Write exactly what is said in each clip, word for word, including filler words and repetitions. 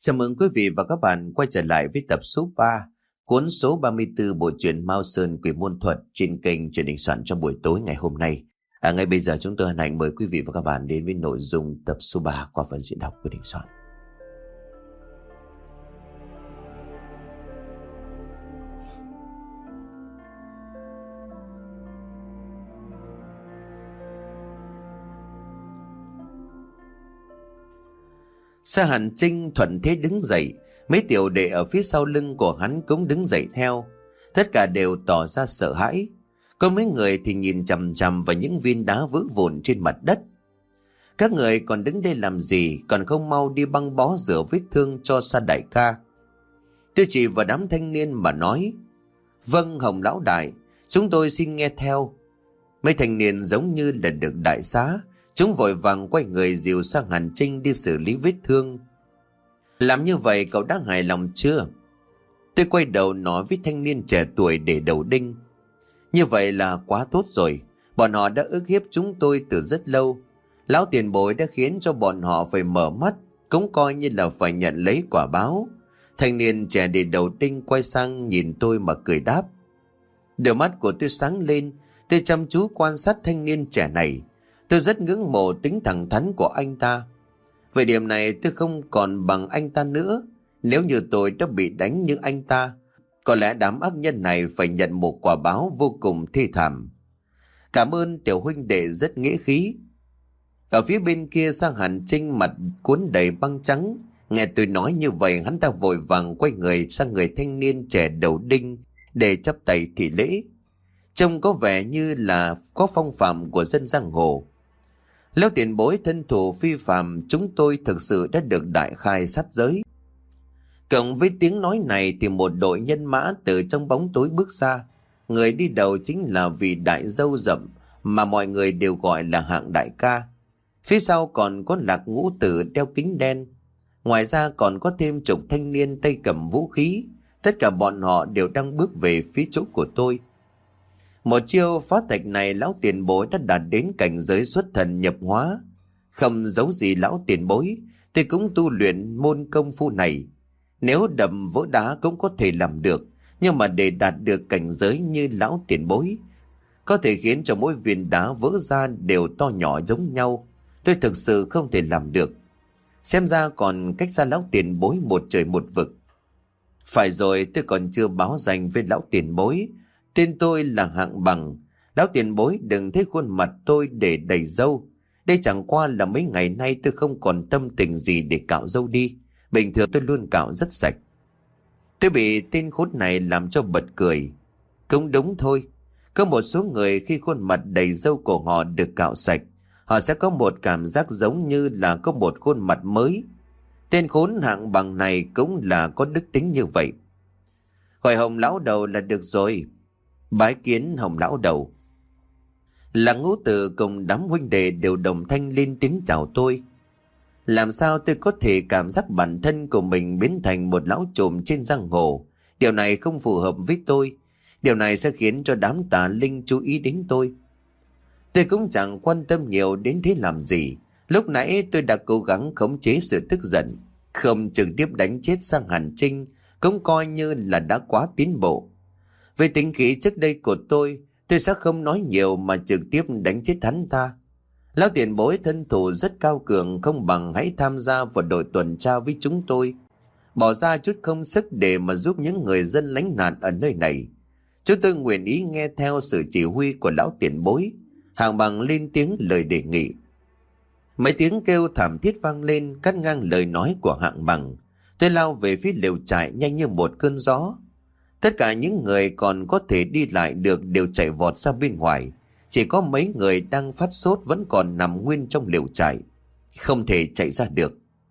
Chào mừng quý vị và các bạn quay trở lại với tập số ba, cuốn số ba mươi tư bộ truyện Mao Sơn Quỷ Môn Thuật trên kênh Truyện Đình Soạn trong buổi tối ngày hôm nay. À, ngay bây giờ chúng tôi hân hạnh mời quý vị và các bạn đến với nội dung tập số ba qua phần diễn đọc của Đình Soạn. Sa Hàn Trinh thuận thế đứng dậy, mấy tiểu đệ ở phía sau lưng của hắn cũng đứng dậy theo. Tất cả đều tỏ ra sợ hãi. Có mấy người thì nhìn chằm chằm vào những viên đá vỡ vụn trên mặt đất. Các người còn đứng đây làm gì, còn không mau đi băng bó rửa vết thương cho Sa đại ca. Tôi chỉ vào đám thanh niên mà nói: Vâng Hồng lão đại, chúng tôi xin nghe theo. Mấy thanh niên giống như là được đại xá. Chúng vội vàng quay người dìu sang Hàn Trinh đi xử lý vết thương. Làm như vậy cậu đã hài lòng chưa? Tôi quay đầu nói với thanh niên trẻ tuổi để đầu đinh. Như vậy là quá tốt rồi. Bọn họ đã ức hiếp chúng tôi từ rất lâu. Lão tiền bối đã khiến cho bọn họ phải mở mắt, cũng coi như là phải nhận lấy quả báo. Thanh niên trẻ để đầu đinh quay sang nhìn tôi mà cười đáp. Đôi mắt của tôi sáng lên. Tôi chăm chú quan sát thanh niên trẻ này. Tôi rất ngưỡng mộ tính thẳng thắn của anh ta. Về điểm này tôi không còn bằng anh ta nữa. Nếu như tôi đã bị đánh như anh ta, có lẽ đám ác nhân này phải nhận một quả báo vô cùng thê thảm. Cảm ơn tiểu huynh đệ rất nghĩa khí. Ở phía bên kia Sa Hàn Trinh mặt cuốn đầy băng trắng. Nghe tôi nói như vậy, hắn ta vội vàng quay người sang người thanh niên trẻ đầu đinh để chắp tay thị lễ. Trông có vẻ như là có phong phạm của dân giang hồ. Lão tiền bối thân thủ phi phàm, chúng tôi thực sự đã được đại khai sát giới. Cộng với tiếng nói này thì một đội nhân mã từ trong bóng tối bước ra. Người đi đầu chính là vị đại dâu rậm mà mọi người đều gọi là Hạng đại ca. Phía sau còn có Lạc Ngũ Tử đeo kính đen. Ngoài ra còn có thêm chục thanh niên tay cầm vũ khí. Tất cả bọn họ đều đang bước về phía chỗ của tôi. Một chiêu phá thạch này lão tiền bối đã đạt đến cảnh giới xuất thần nhập hóa. Không giấu gì lão tiền bối, tôi cũng tu luyện môn công phu này. Nếu đập vỡ đá cũng có thể làm được, nhưng mà để đạt được cảnh giới như lão tiền bối, có thể khiến cho mỗi viên đá vỡ ra đều to nhỏ giống nhau, tôi thực sự không thể làm được. Xem ra còn cách xa lão tiền bối một trời một vực. Phải rồi, tôi còn chưa báo danh với lão tiền bối. Tên tôi là Hạng Bằng. Lão tiền bối đừng thấy khuôn mặt tôi để đầy râu. Đây chẳng qua là mấy ngày nay tôi không còn tâm tình gì để cạo râu đi. Bình thường tôi luôn cạo rất sạch. Tôi bị tên khốn này làm cho bật cười. Cũng đúng thôi. Có một số người khi khuôn mặt đầy râu của họ được cạo sạch, họ sẽ có một cảm giác giống như là có một khuôn mặt mới. Tên khốn Hạng Bằng này cũng là có đức tính như vậy. Gọi Hồng lão đầu là được rồi. Bái kiến Hồng lão đầu. Là Ngũ Tử cùng đám huynh đệ đều đồng thanh lên tiếng chào tôi. Làm sao tôi có thể cảm giác bản thân của mình biến thành một lão trùm trên giang hồ? Điều này không phù hợp với tôi. Điều này sẽ khiến cho đám tà linh chú ý đến tôi. Tôi cũng chẳng quan tâm nhiều đến thế làm gì. Lúc nãy tôi đã cố gắng khống chế sự tức giận, không trực tiếp đánh chết Sa Hàn Trinh, cũng coi như là đã quá tiến bộ. Về tính khí trước đây của tôi, tôi sẽ không nói nhiều mà trực tiếp đánh chết hắn ta. Lão tiền bối thân thủ rất cao cường, không bằng hãy tham gia vào đội tuần tra với chúng tôi. Bỏ ra chút công sức để mà giúp những người dân lánh nạn ở nơi này. Chúng tôi nguyện ý nghe theo sự chỉ huy của lão tiền bối. Hạng Bằng lên tiếng lời đề nghị. Mấy tiếng kêu thảm thiết vang lên cắt ngang lời nói của Hạng Bằng. Tôi lao về phía lều trại nhanh như một cơn gió. Tất cả những người còn có thể đi lại được đều chạy vọt ra bên ngoài. Chỉ có mấy người đang phát sốt vẫn còn nằm nguyên trong lều trại, không thể chạy ra được.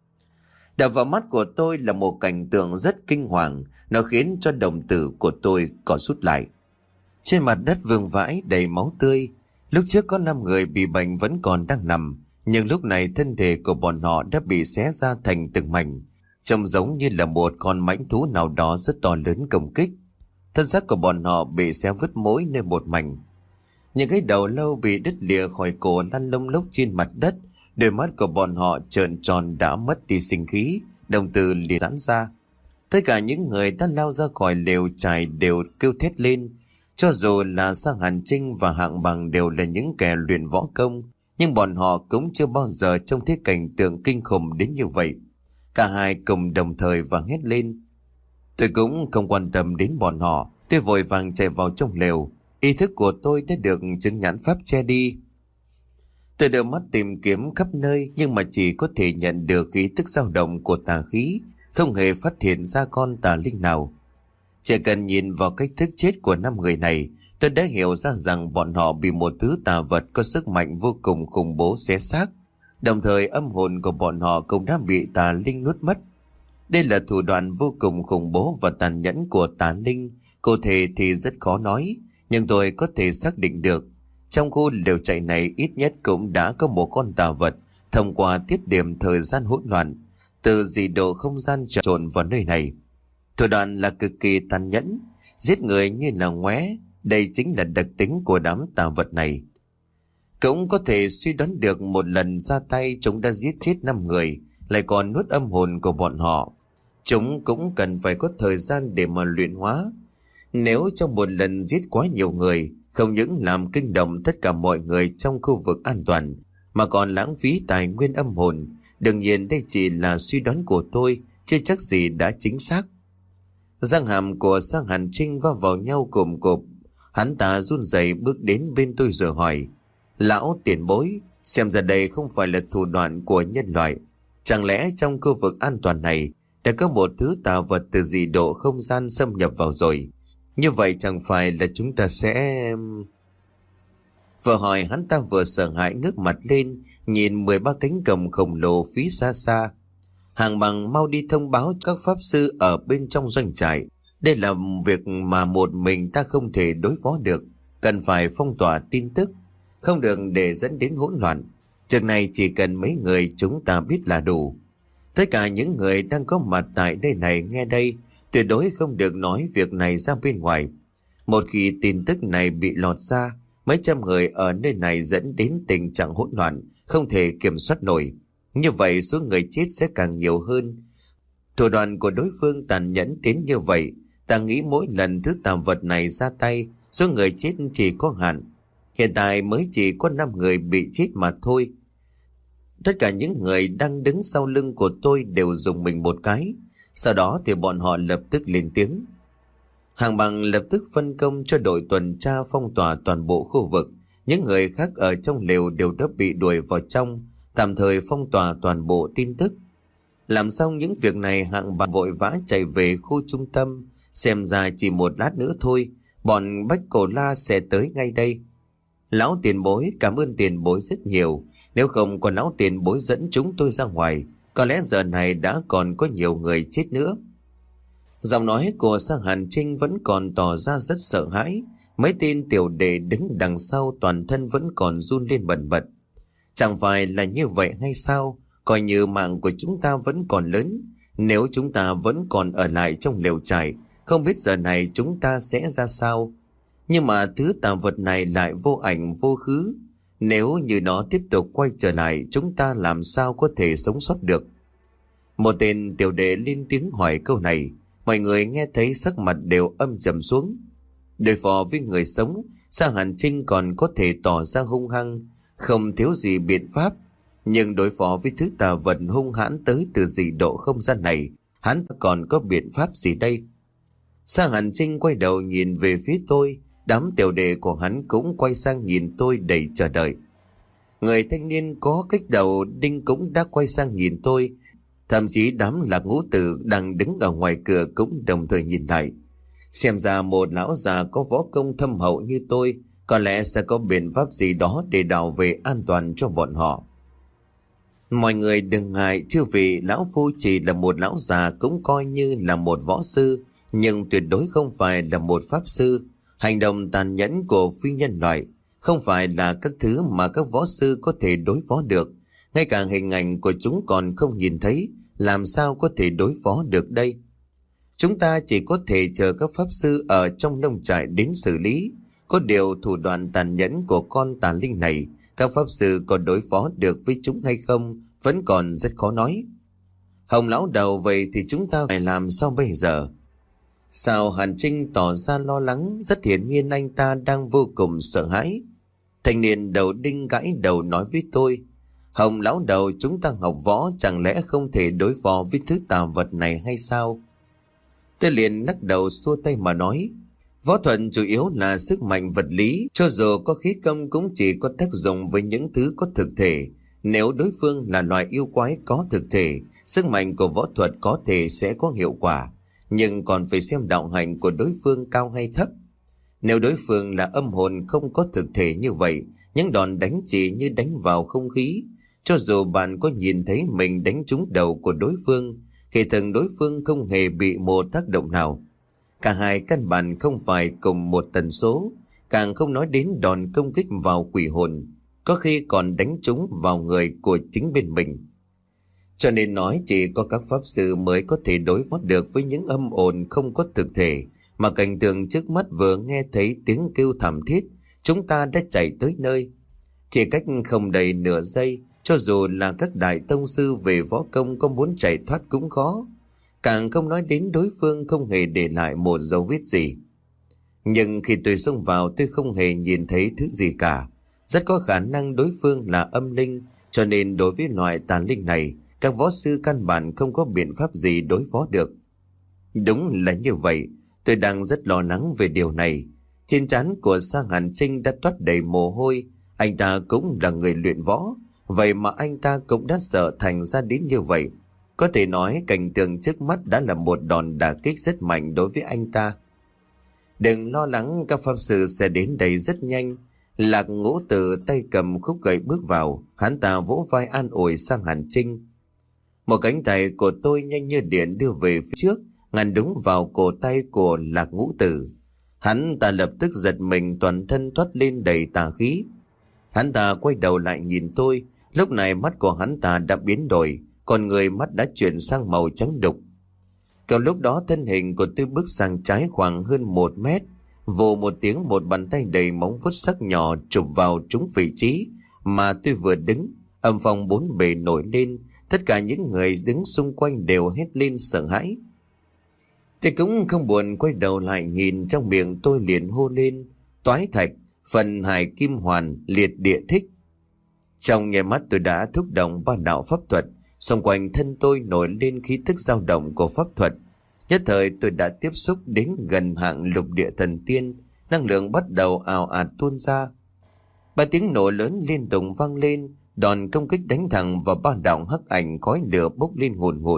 Đập vào mắt của tôi là một cảnh tượng rất kinh hoàng. Nó khiến cho đồng tử của tôi có rút lại. Trên mặt đất vương vãi đầy máu tươi. Lúc trước có năm người bị bệnh vẫn còn đang nằm, nhưng lúc này thân thể của bọn họ đã bị xé ra thành từng mảnh, trông giống như là một con mãnh thú nào đó rất to lớn công kích. Thân xác của bọn họ bị xé vứt mỗi nơi một mảnh. Những cái đầu lâu bị đứt lìa khỏi cổ lăn lông lốc trên mặt đất. Đôi mắt của bọn họ trợn tròn đã mất đi sinh khí, đồng tử liền giãn ra. Tất cả những người đã lao ra khỏi lều trại đều kêu thét lên. Cho dù là Sang Hàn Trinh và Hạng Bằng đều là những kẻ luyện võ công, nhưng bọn họ cũng chưa bao giờ trông thấy cảnh tượng kinh khủng đến như vậy. Cả hai cùng đồng thời và hét lên. Tôi cũng không quan tâm đến bọn họ. Tôi vội vàng chạy vào trong lều. Ý thức của tôi đã được chứng nhãn pháp che đi. Tôi đưa mắt tìm kiếm khắp nơi, nhưng mà chỉ có thể nhận được khí tức dao động của tà khí, không hề phát hiện ra con tà linh nào. Chỉ cần nhìn vào cách thức chết của năm người này, tôi đã hiểu ra rằng bọn họ bị một thứ tà vật có sức mạnh vô cùng khủng bố xé xác. Đồng thời âm hồn của bọn họ cũng đã bị tà linh nuốt mất. Đây là thủ đoạn vô cùng khủng bố và tàn nhẫn của tà linh. Cụ thể thì rất khó nói, nhưng tôi có thể xác định được. Trong khu lều trại này ít nhất cũng đã có một con tà vật thông qua tiết điểm thời gian hỗn loạn, từ dị độ không gian trộn vào nơi này. Thủ đoạn là cực kỳ tàn nhẫn, giết người như là ngoé. Đây chính là đặc tính của đám tà vật này. Cũng có thể suy đoán được một lần ra tay chúng đã giết chết năm người, lại còn nuốt âm hồn của bọn họ. Chúng cũng cần phải có thời gian để mà luyện hóa. Nếu trong một lần giết quá nhiều người, không những làm kinh động tất cả mọi người trong khu vực an toàn, mà còn lãng phí tài nguyên âm hồn. Đương nhiên đây chỉ là suy đoán của tôi, chưa chắc gì đã chính xác. Răng hàm của Sang Hàn Trinh va vào nhau cồm cộp. Hắn ta run rẩy bước đến bên tôi rồi hỏi: Lão tiền bối, xem ra đây không phải là thủ đoạn của nhân loại. Chẳng lẽ trong khu vực an toàn này đã có một thứ tà vật từ dị độ không gian xâm nhập vào rồi? Như vậy chẳng phải là chúng ta sẽ... Vừa hỏi hắn ta vừa sợ hãi ngước mặt lên, nhìn mười ba cánh cầm khổng lồ phía xa xa. Hàng Bằng mau đi thông báo các pháp sư ở bên trong doanh trại. Đây là việc mà một mình ta không thể đối phó được, cần phải phong tỏa tin tức, không được để dẫn đến hỗn loạn. Việc này chỉ cần mấy người chúng ta biết là đủ. Tất cả những người đang có mặt tại đây này nghe đây, tuyệt đối không được nói việc này ra bên ngoài. Một khi tin tức này bị lọt ra, mấy trăm người ở nơi này dẫn đến tình trạng hỗn loạn, không thể kiểm soát nổi. Như vậy số người chết sẽ càng nhiều hơn. Thủ đoạn của đối phương tàn nhẫn đến như vậy, ta nghĩ mỗi lần thứ tà vật này ra tay, số người chết chỉ có hạn. Hiện tại mới chỉ có năm người bị chết mà thôi. Tất cả những người đang đứng sau lưng của tôi đều dùng mình một cái. Sau đó thì bọn họ lập tức lên tiếng. Hàng Bằng lập tức phân công cho đội tuần tra phong tỏa toàn bộ khu vực. Những người khác ở trong lều đều đã bị đuổi vào trong, tạm thời phong tỏa toàn bộ tin tức. Làm xong những việc này, Hạng Bằng vội vã chạy về khu trung tâm. Xem ra chỉ một lát nữa thôi, bọn Bách Cổ La sẽ tới ngay đây. Lão tiền bối, cảm ơn tiền bối rất nhiều. Nếu không có lão tiền bối dẫn chúng tôi ra ngoài, có lẽ giờ này đã còn có nhiều người chết nữa. Giọng nói của Sang Hàn Trinh vẫn còn tỏ ra rất sợ hãi. Mấy tên tiểu đệ đứng đằng sau toàn thân vẫn còn run lên bần bật. Chẳng phải là như vậy hay sao? Coi như mạng của chúng ta vẫn còn lớn. Nếu chúng ta vẫn còn ở lại trong lều trại, không biết giờ này chúng ta sẽ ra sao. Nhưng mà thứ tà vật này lại vô ảnh vô khứ. Nếu như nó tiếp tục quay trở lại, chúng ta làm sao có thể sống sót được? Một tên tiểu đệ lên tiếng hỏi câu này. Mọi người nghe thấy sắc mặt đều âm trầm xuống. Đối phó với người sống, Sang Hàn Trinh còn có thể tỏ ra hung hăng, không thiếu gì biện pháp. Nhưng đối phó với thứ tà vật hung hãn tới từ dị độ không gian này, hắn còn có biện pháp gì đây? Sang Hàn Trinh quay đầu nhìn về phía tôi. Đám tiểu đệ của hắn cũng quay sang nhìn tôi đầy chờ đợi. Người thanh niên có cách đầu đinh cũng đã quay sang nhìn tôi. Thậm chí đám Lạc Ngũ Tử đang đứng ở ngoài cửa cũng đồng thời nhìn lại. Xem ra một lão già có võ công thâm hậu như tôi có lẽ sẽ có biện pháp gì đó để bảo vệ an toàn cho bọn họ. Mọi người đừng ngại, chư vị, lão phu chỉ là một lão già, cũng coi như là một võ sư, nhưng tuyệt đối không phải là một pháp sư. Hành động tàn nhẫn của phi nhân loại không phải là các thứ mà các võ sư có thể đối phó được. Ngay cả hình ảnh của chúng còn không nhìn thấy, làm sao có thể đối phó được đây? Chúng ta chỉ có thể chờ các pháp sư ở trong nông trại đến xử lý. Có điều thủ đoạn tàn nhẫn của con tà linh này, các pháp sư có đối phó được với chúng hay không vẫn còn rất khó nói. Hồng lão đầu, vậy thì chúng ta phải làm sao bây giờ? Sao Hàn Trinh tỏ ra lo lắng, rất hiển nhiên anh ta đang vô cùng sợ hãi. Thanh niên đầu đinh gãi đầu nói với tôi: Hồng lão đầu, chúng ta học võ, chẳng lẽ không thể đối phó với thứ tà vật này hay sao? Tôi liền lắc đầu xua tay mà nói: Võ thuật chủ yếu là sức mạnh vật lý, cho dù có khí công cũng chỉ có tác dụng với những thứ có thực thể. Nếu đối phương là loài yêu quái có thực thể, sức mạnh của võ thuật có thể sẽ có hiệu quả, nhưng còn phải xem đạo hạnh của đối phương cao hay thấp. Nếu đối phương là âm hồn không có thực thể như vậy, những đòn đánh chỉ như đánh vào không khí. Cho dù bạn có nhìn thấy mình đánh trúng đầu của đối phương, thì thường đối phương không hề bị một tác động nào. Cả hai căn bản không phải cùng một tần số, càng không nói đến đòn công kích vào quỷ hồn, có khi còn đánh trúng vào người của chính bên mình. Cho nên nói chỉ có các pháp sư mới có thể đối phó được với những âm hồn không có thực thể, mà cảnh tượng trước mắt vừa nghe thấy tiếng kêu thảm thiết, chúng ta đã chạy tới nơi. Chỉ cách không đầy nửa giây, cho dù là các đại tông sư về võ công có muốn chạy thoát cũng khó. Càng không nói đến đối phương không hề để lại một dấu vết gì. Nhưng khi tôi xông vào, tôi không hề nhìn thấy thứ gì cả. Rất có khả năng đối phương là âm linh, cho nên đối với loại tà linh này, các võ sư căn bản không có biện pháp gì đối phó được. Đúng là như vậy, tôi đang rất lo lắng về điều này. Trên trán của Sa Hàn Trinh đã toát đầy mồ hôi. Anh ta cũng là người luyện võ, vậy mà anh ta cũng đã sợ thành ra đến như vậy. Có thể nói cảnh tượng trước mắt đã là một đòn đả kích rất mạnh đối với anh ta. Đừng lo lắng, các pháp sư sẽ đến đây rất nhanh. Lạc Ngũ Tử tay cầm khúc gậy bước vào, hắn ta vỗ vai an ủi Sang Hàn Trinh. Một cánh tay của tôi nhanh như điện đưa về phía trước, ngăn đúng vào cổ tay của Lạc Ngũ Tử. Hắn ta lập tức giật mình, toàn thân thoát lên đầy tà khí. Hắn ta quay đầu lại nhìn tôi, lúc này mắt của hắn ta đã biến đổi, còn người mắt đã chuyển sang màu trắng đục. Vào lúc đó thân hình của tôi bước sang trái khoảng hơn một mét, vù một tiếng, một bàn tay đầy móng vuốt sắc nhỏ chụp vào trúng vị trí mà tôi vừa đứng. Âm phong bốn bề nổi lên, tất cả những người đứng xung quanh đều hét lên sợ hãi. Tôi cũng không buồn quay đầu lại nhìn, trong miệng tôi liền hô lên: Toái thạch, phần hải kim hoàn, liệt địa thích. Trong nháy mắt tôi đã thúc động ba đạo pháp thuật, xung quanh thân tôi nổi lên khí tức dao động của pháp thuật. Nhất thời tôi đã tiếp xúc đến gần hạng lục địa thần tiên, năng lượng bắt đầu ào ạt tuôn ra. Ba tiếng nổ lớn liên tục vang lên, đòn công kích đánh thẳng vào ba đạo hắc ảnh, khói lửa bốc lên ngùn ngụt.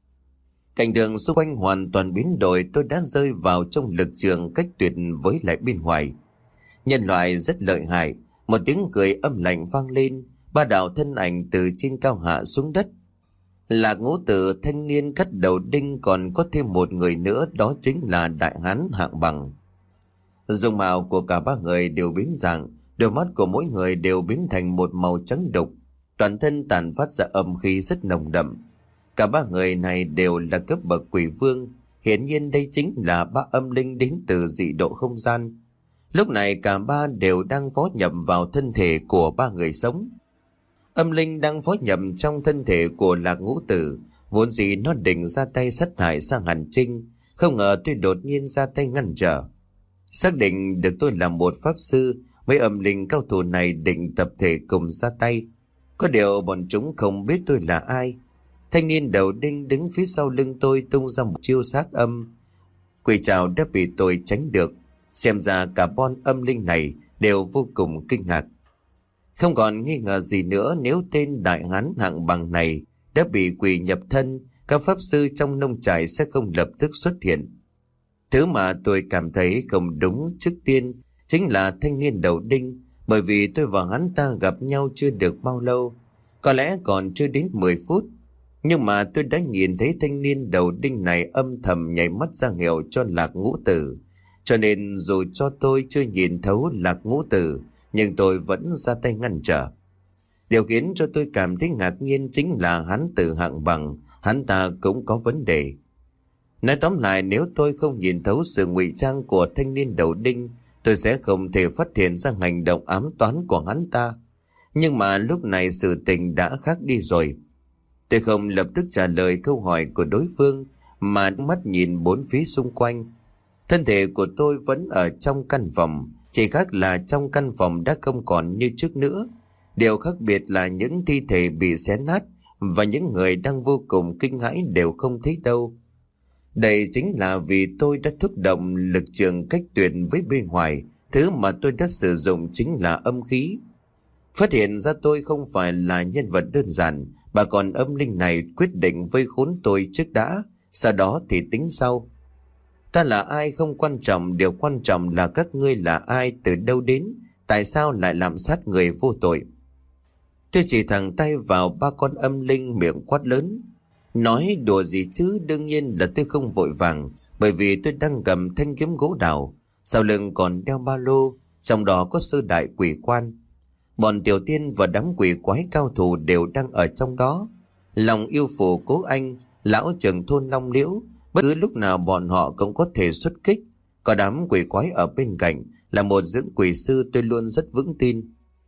Cảnh tượng xung quanh hoàn toàn biến đổi, tôi đã rơi vào trong lực trường cách tuyệt với lại bên ngoài. Nhân loại rất lợi hại, một tiếng cười âm lạnh vang lên, ba đạo thân ảnh từ trên cao hạ xuống đất. Lạc Ngũ Tử, thanh niên cắt đầu đinh, còn có thêm một người nữa, đó chính là đại hán Hạng Bằng. Dung mạo của cả ba người đều biến dạng, đôi mắt của mỗi người đều biến thành một màu trắng đục, toàn thân tàn phát ra âm khí rất nồng đậm. Cả ba người này đều là cấp bậc quỷ vương, hiển nhiên đây chính là ba âm linh đến từ dị độ không gian. Lúc này cả ba đều đang phó nhập vào thân thể của ba người sống. Âm linh đang phó nhập trong thân thể của Lạc Ngũ Tử, vốn dĩ nó định ra tay sát hại Sang Hàn Trinh, không ngờ tôi đột nhiên ra tay ngăn trở. Xác định được tôi là một pháp sư, mấy âm linh cao thủ này định tập thể cùng ra tay. Có điều bọn chúng không biết tôi là ai. Thanh niên đầu đinh đứng phía sau lưng tôi tung ra một chiêu sát âm. Quỷ trảo đã bị tôi tránh được. Xem ra cả bọn âm linh này đều vô cùng kinh ngạc. Không còn nghi ngờ gì nữa, nếu tên đại hán Hạng Bằng này đã bị quỷ nhập thân, các pháp sư trong nông trại sẽ không lập tức xuất hiện. Thứ mà tôi cảm thấy không đúng trước tiên chính là thanh niên đầu đinh, bởi vì tôi và hắn ta gặp nhau chưa được bao lâu, có lẽ còn chưa đến mười phút. Nhưng mà tôi đã nhìn thấy thanh niên đầu đinh này âm thầm nhảy mắt ra hiệu cho Lạc Ngũ Tử. Cho nên dù cho tôi chưa nhìn thấu Lạc Ngũ Tử, nhưng tôi vẫn ra tay ngăn trở. Điều khiến cho tôi cảm thấy ngạc nhiên chính là hắn Tử Hạng Bằng, hắn ta cũng có vấn đề. Nói tóm lại, nếu tôi không nhìn thấu sự ngụy trang của thanh niên đầu đinh, tôi sẽ không thể phát hiện ra hành động ám toán của hắn ta. Nhưng mà lúc này sự tình đã khác đi rồi. Tôi không lập tức trả lời câu hỏi của đối phương, mà mắt nhìn bốn phía xung quanh. Thân thể của tôi vẫn ở trong căn phòng, chỉ khác là trong căn phòng đã không còn như trước nữa. Điều khác biệt là những thi thể bị xé nát và những người đang vô cùng kinh hãi đều không thấy đâu. Đây chính là vì tôi đã thúc động lực trường cách tuyệt với bên ngoài. Thứ mà tôi đã sử dụng chính là âm khí. Phát hiện ra tôi không phải là nhân vật đơn giản, mà còn âm linh này quyết định vây khốn tôi trước đã, sau đó thì tính sau. Ta là ai không quan trọng, điều quan trọng là các ngươi là ai, từ đâu đến, tại sao lại làm sát người vô tội. Tôi chỉ thẳng tay vào ba con âm linh, miệng quát lớn. Nói đùa gì chứ, đương nhiên là tôi không vội vàng, bởi vì tôi đang cầm thanh kiếm gỗ đào, sau lưng còn đeo ba lô, trong đó có sơ đại quỷ quan. Bọn tiểu tiên và đám quỷ quái cao thủ đều đang ở trong đó. Lòng yêu phù Cố Anh, lão trưởng thôn Long Liễu, bất cứ lúc nào bọn họ cũng có thể xuất kích. Có đám quỷ quái ở bên cạnh là một dưỡng quỷ sư tôi luôn rất vững tin.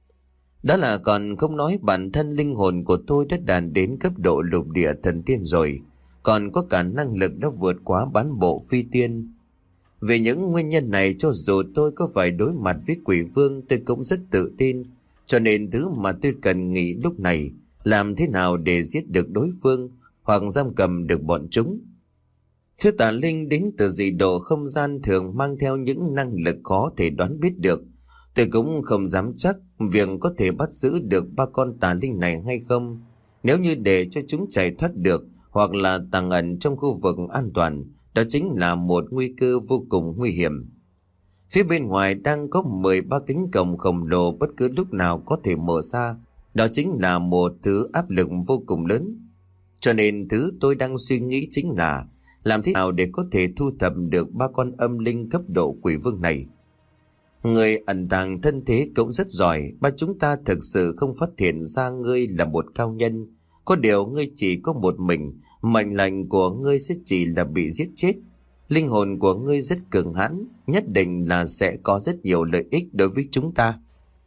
Đó là còn không nói bản thân linh hồn của tôi đã đạt đến cấp độ lục địa thần tiên rồi, còn có cả năng lực đã vượt quá bán bộ phi tiên. Về những nguyên nhân này, cho dù tôi có phải đối mặt với quỷ vương, tôi cũng rất tự tin. Cho nên thứ mà tôi cần nghĩ lúc này, làm thế nào để giết được đối phương hoặc giam cầm được bọn chúng. Thứ tà linh đến từ dị độ không gian thường mang theo những năng lực khó thể đoán biết được. Tôi cũng không dám chắc việc có thể bắt giữ được ba con tà linh này hay không. Nếu như để cho chúng chạy thoát được hoặc là tàng ẩn trong khu vực an toàn, đó chính là một nguy cơ vô cùng nguy hiểm. Phía bên ngoài đang có mười ba cánh cổng khổng lồ bất cứ lúc nào có thể mở ra. Đó chính là một thứ áp lực vô cùng lớn. Cho nên thứ tôi đang suy nghĩ chính là làm thế nào để có thể thu thập được ba con âm linh cấp độ quỷ vương này. Người ẩn tàng thân thế cũng rất giỏi, ba chúng ta thực sự không phát hiện ra ngươi là một cao nhân. Có điều ngươi chỉ có một mình, mệnh lệnh của ngươi sẽ chỉ là bị giết chết. Linh hồn của ngươi rất cường hãn, nhất định là sẽ có rất nhiều lợi ích đối với chúng ta.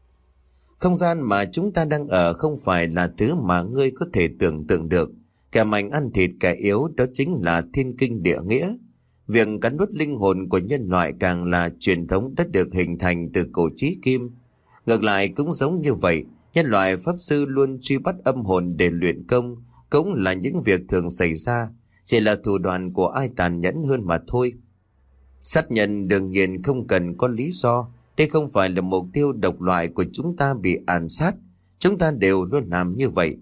Không gian mà chúng ta đang ở không phải là thứ mà ngươi có thể tưởng tượng được. Kẻ mạnh ăn thịt kẻ yếu, đó chính là thiên kinh địa nghĩa. Việc cắn nuốt linh hồn của nhân loại càng là truyền thống đã được hình thành từ cổ chí kim. Ngược lại cũng giống như vậy, nhân loại pháp sư luôn truy bắt âm hồn để luyện công, cũng là những việc thường xảy ra, chỉ là thủ đoạn của ai tàn nhẫn hơn mà thôi. Sát nhân đương nhiên không cần có lý do, đây không phải là mục tiêu độc loại của chúng ta bị ám sát, chúng ta đều luôn làm như vậy.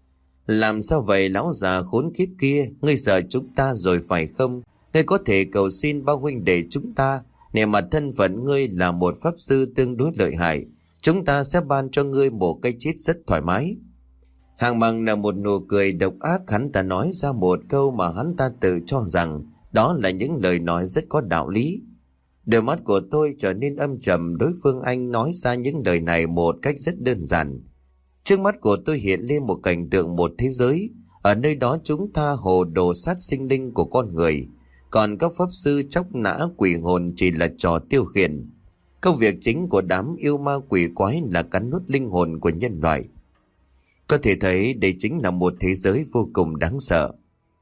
Làm sao vậy lão già khốn kiếp kia, ngươi sợ chúng ta rồi phải không? Ngươi có thể cầu xin bao huynh đệ chúng ta, nể mặt thân phận ngươi là một pháp sư tương đối lợi hại, chúng ta sẽ ban cho ngươi một cái chết rất thoải mái. Hàng Bằng là một nụ cười độc ác, hắn ta nói ra một câu mà hắn ta tự cho rằng đó là những lời nói rất có đạo lý. Đôi mắt của tôi trở nên âm trầm, đối phương anh nói ra những lời này một cách rất đơn giản. Trước mắt của tôi hiện lên một cảnh tượng một thế giới, ở nơi đó chúng ta hồ đồ sát sinh linh của con người, còn các pháp sư chóc nã quỷ hồn chỉ là trò tiêu khiển. Công việc chính của đám yêu ma quỷ quái là cắn nuốt linh hồn của nhân loại. Có thể thấy đây chính là một thế giới vô cùng đáng sợ.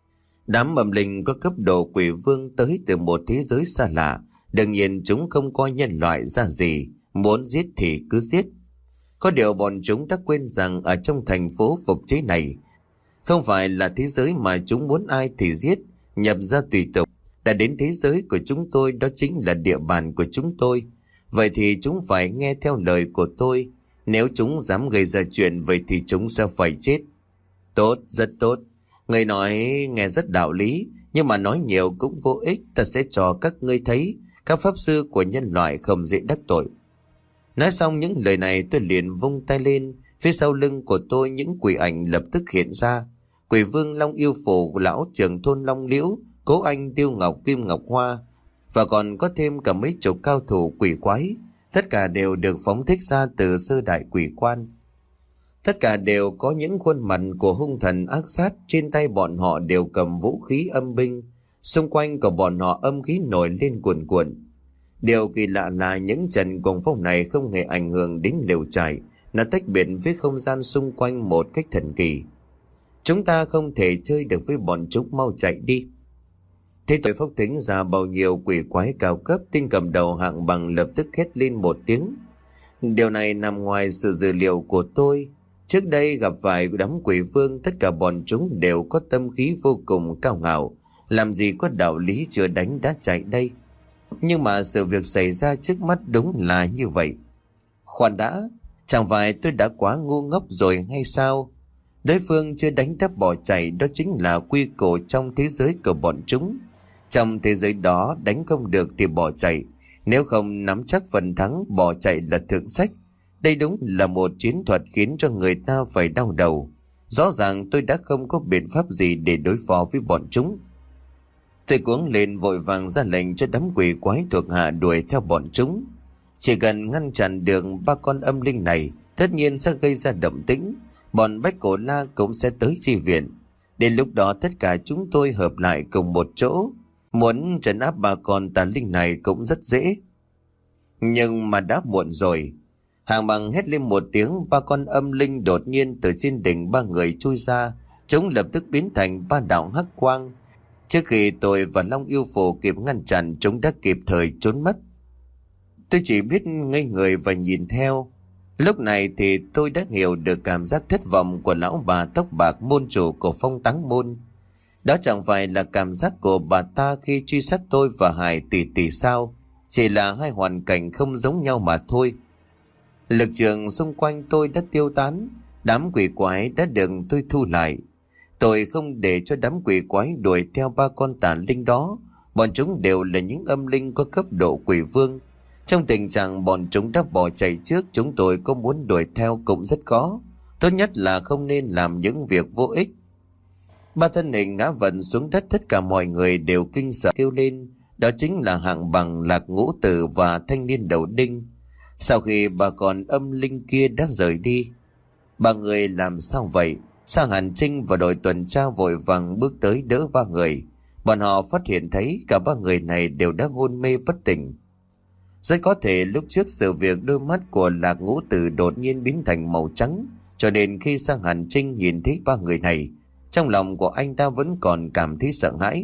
Đám âm linh có cấp độ quỷ vương tới từ một thế giới xa lạ, đương nhiên chúng không coi nhân loại ra gì, muốn giết thì cứ giết. Có điều bọn chúng đã quên rằng ở trong thành phố phục chế này, không phải là thế giới mà chúng muốn ai thì giết, nhập ra tùy tục. Đã đến thế giới của chúng tôi, đó chính là địa bàn của chúng tôi. Vậy thì chúng phải nghe theo lời của tôi. Nếu chúng dám gây ra chuyện, vậy thì chúng sẽ phải chết. Tốt, rất tốt. Người nói nghe rất đạo lý, nhưng mà nói nhiều cũng vô ích. Ta sẽ cho các ngươi thấy các pháp sư của nhân loại không dễ đắc tội. Nói xong những lời này, tôi liền vung tay lên. Phía sau lưng của tôi những quỷ ảnh lập tức hiện ra. Quỷ vương Long Yêu Phù, lão trưởng thôn Long Liễu, Cố Anh, Tiêu Ngọc, Kim Ngọc Hoa, và còn có thêm cả mấy chục cao thủ quỷ quái. Tất cả đều được phóng thích ra từ sơ đại quỷ quan. Tất cả đều có những khuôn mặt của hung thần ác sát, trên tay bọn họ đều cầm vũ khí âm binh, xung quanh của bọn họ âm khí nổi lên cuồn cuộn. Điều kỳ lạ là những trận cuồng phong này không hề ảnh hưởng đến lều trại, nó tách biệt với không gian xung quanh một cách thần kỳ. Chúng ta không thể chơi được với bọn chúng, mau chạy đi. Thế tôi phốc tính ra bao nhiêu quỷ quái cao cấp, tên cầm đầu hạng bằng lập tức hét lên một tiếng. Điều này nằm ngoài sự dự liệu của tôi. Trước đây gặp vài đám quỷ vương, tất cả bọn chúng đều có tâm khí vô cùng cao ngạo, làm gì có đạo lý chưa đánh đã chạy đây. Nhưng mà sự việc xảy ra trước mắt đúng là như vậy. Khoan đã, chẳng phải tôi đã quá ngu ngốc rồi hay sao? Đối phương chưa đánh đã bỏ chạy, đó chính là quy củ trong thế giới của bọn chúng. Trong thế giới đó, đánh không được thì bỏ chạy, nếu không nắm chắc phần thắng, bỏ chạy là thượng sách. Đây đúng là một chiến thuật khiến cho người ta phải đau đầu. Rõ ràng tôi đã không có biện pháp gì để đối phó với bọn chúng. Tôi cuống lên vội vàng ra lệnh cho đám quỷ quái thuộc hạ đuổi theo bọn chúng. Chỉ cần ngăn chặn đường ba con âm linh này, tất nhiên sẽ gây ra động tĩnh. Bọn Bách Cổ La cũng sẽ tới chi viện. Đến lúc đó tất cả chúng tôi hợp lại cùng một chỗ. Muốn trấn áp ba con tà linh này cũng rất dễ. Nhưng mà đã muộn rồi. Hàng bằng hét lên một tiếng, ba con âm linh đột nhiên từ trên đỉnh ba người chui ra. Chúng lập tức biến thành ba đạo hắc quang. Trước khi tôi và Long Yêu Phù kịp ngăn chặn, chúng đã kịp thời trốn mất. Tôi chỉ biết ngây người và nhìn theo. Lúc này thì tôi đã hiểu được cảm giác thất vọng của lão bà tóc bạc môn chủ của Phong Táng Môn. Đó chẳng phải là cảm giác của bà ta khi truy sát tôi và Hải tỷ tỷ sao? Chỉ là hai hoàn cảnh không giống nhau mà thôi. Lực trường xung quanh tôi đã tiêu tán, đám quỷ quái đã được tôi thu lại. Tôi không để cho đám quỷ quái đuổi theo ba con tà linh đó. Bọn chúng đều là những âm linh có cấp độ quỷ vương. Trong tình trạng bọn chúng đã bỏ chạy trước, chúng tôi có muốn đuổi theo cũng rất khó. Tốt nhất là không nên làm những việc vô ích. Ba thân hình ngã vật xuống đất, tất cả mọi người đều kinh sợ kêu lên. Đó chính là Hạng Bằng, Lạc Ngũ Tử và thanh niên đầu đinh. Sau khi ba con âm linh kia đã rời đi, ba người làm sao vậy? Sa Hàn Trinh và đội tuần tra vội vàng bước tới đỡ ba người. Bọn họ phát hiện thấy cả ba người này đều đã hôn mê bất tỉnh. Rất có thể lúc trước sự việc đôi mắt của Lạc Ngũ Tử đột nhiên biến thành màu trắng, cho nên khi Sa Hàn Trinh nhìn thấy ba người này, trong lòng của anh ta vẫn còn cảm thấy sợ hãi.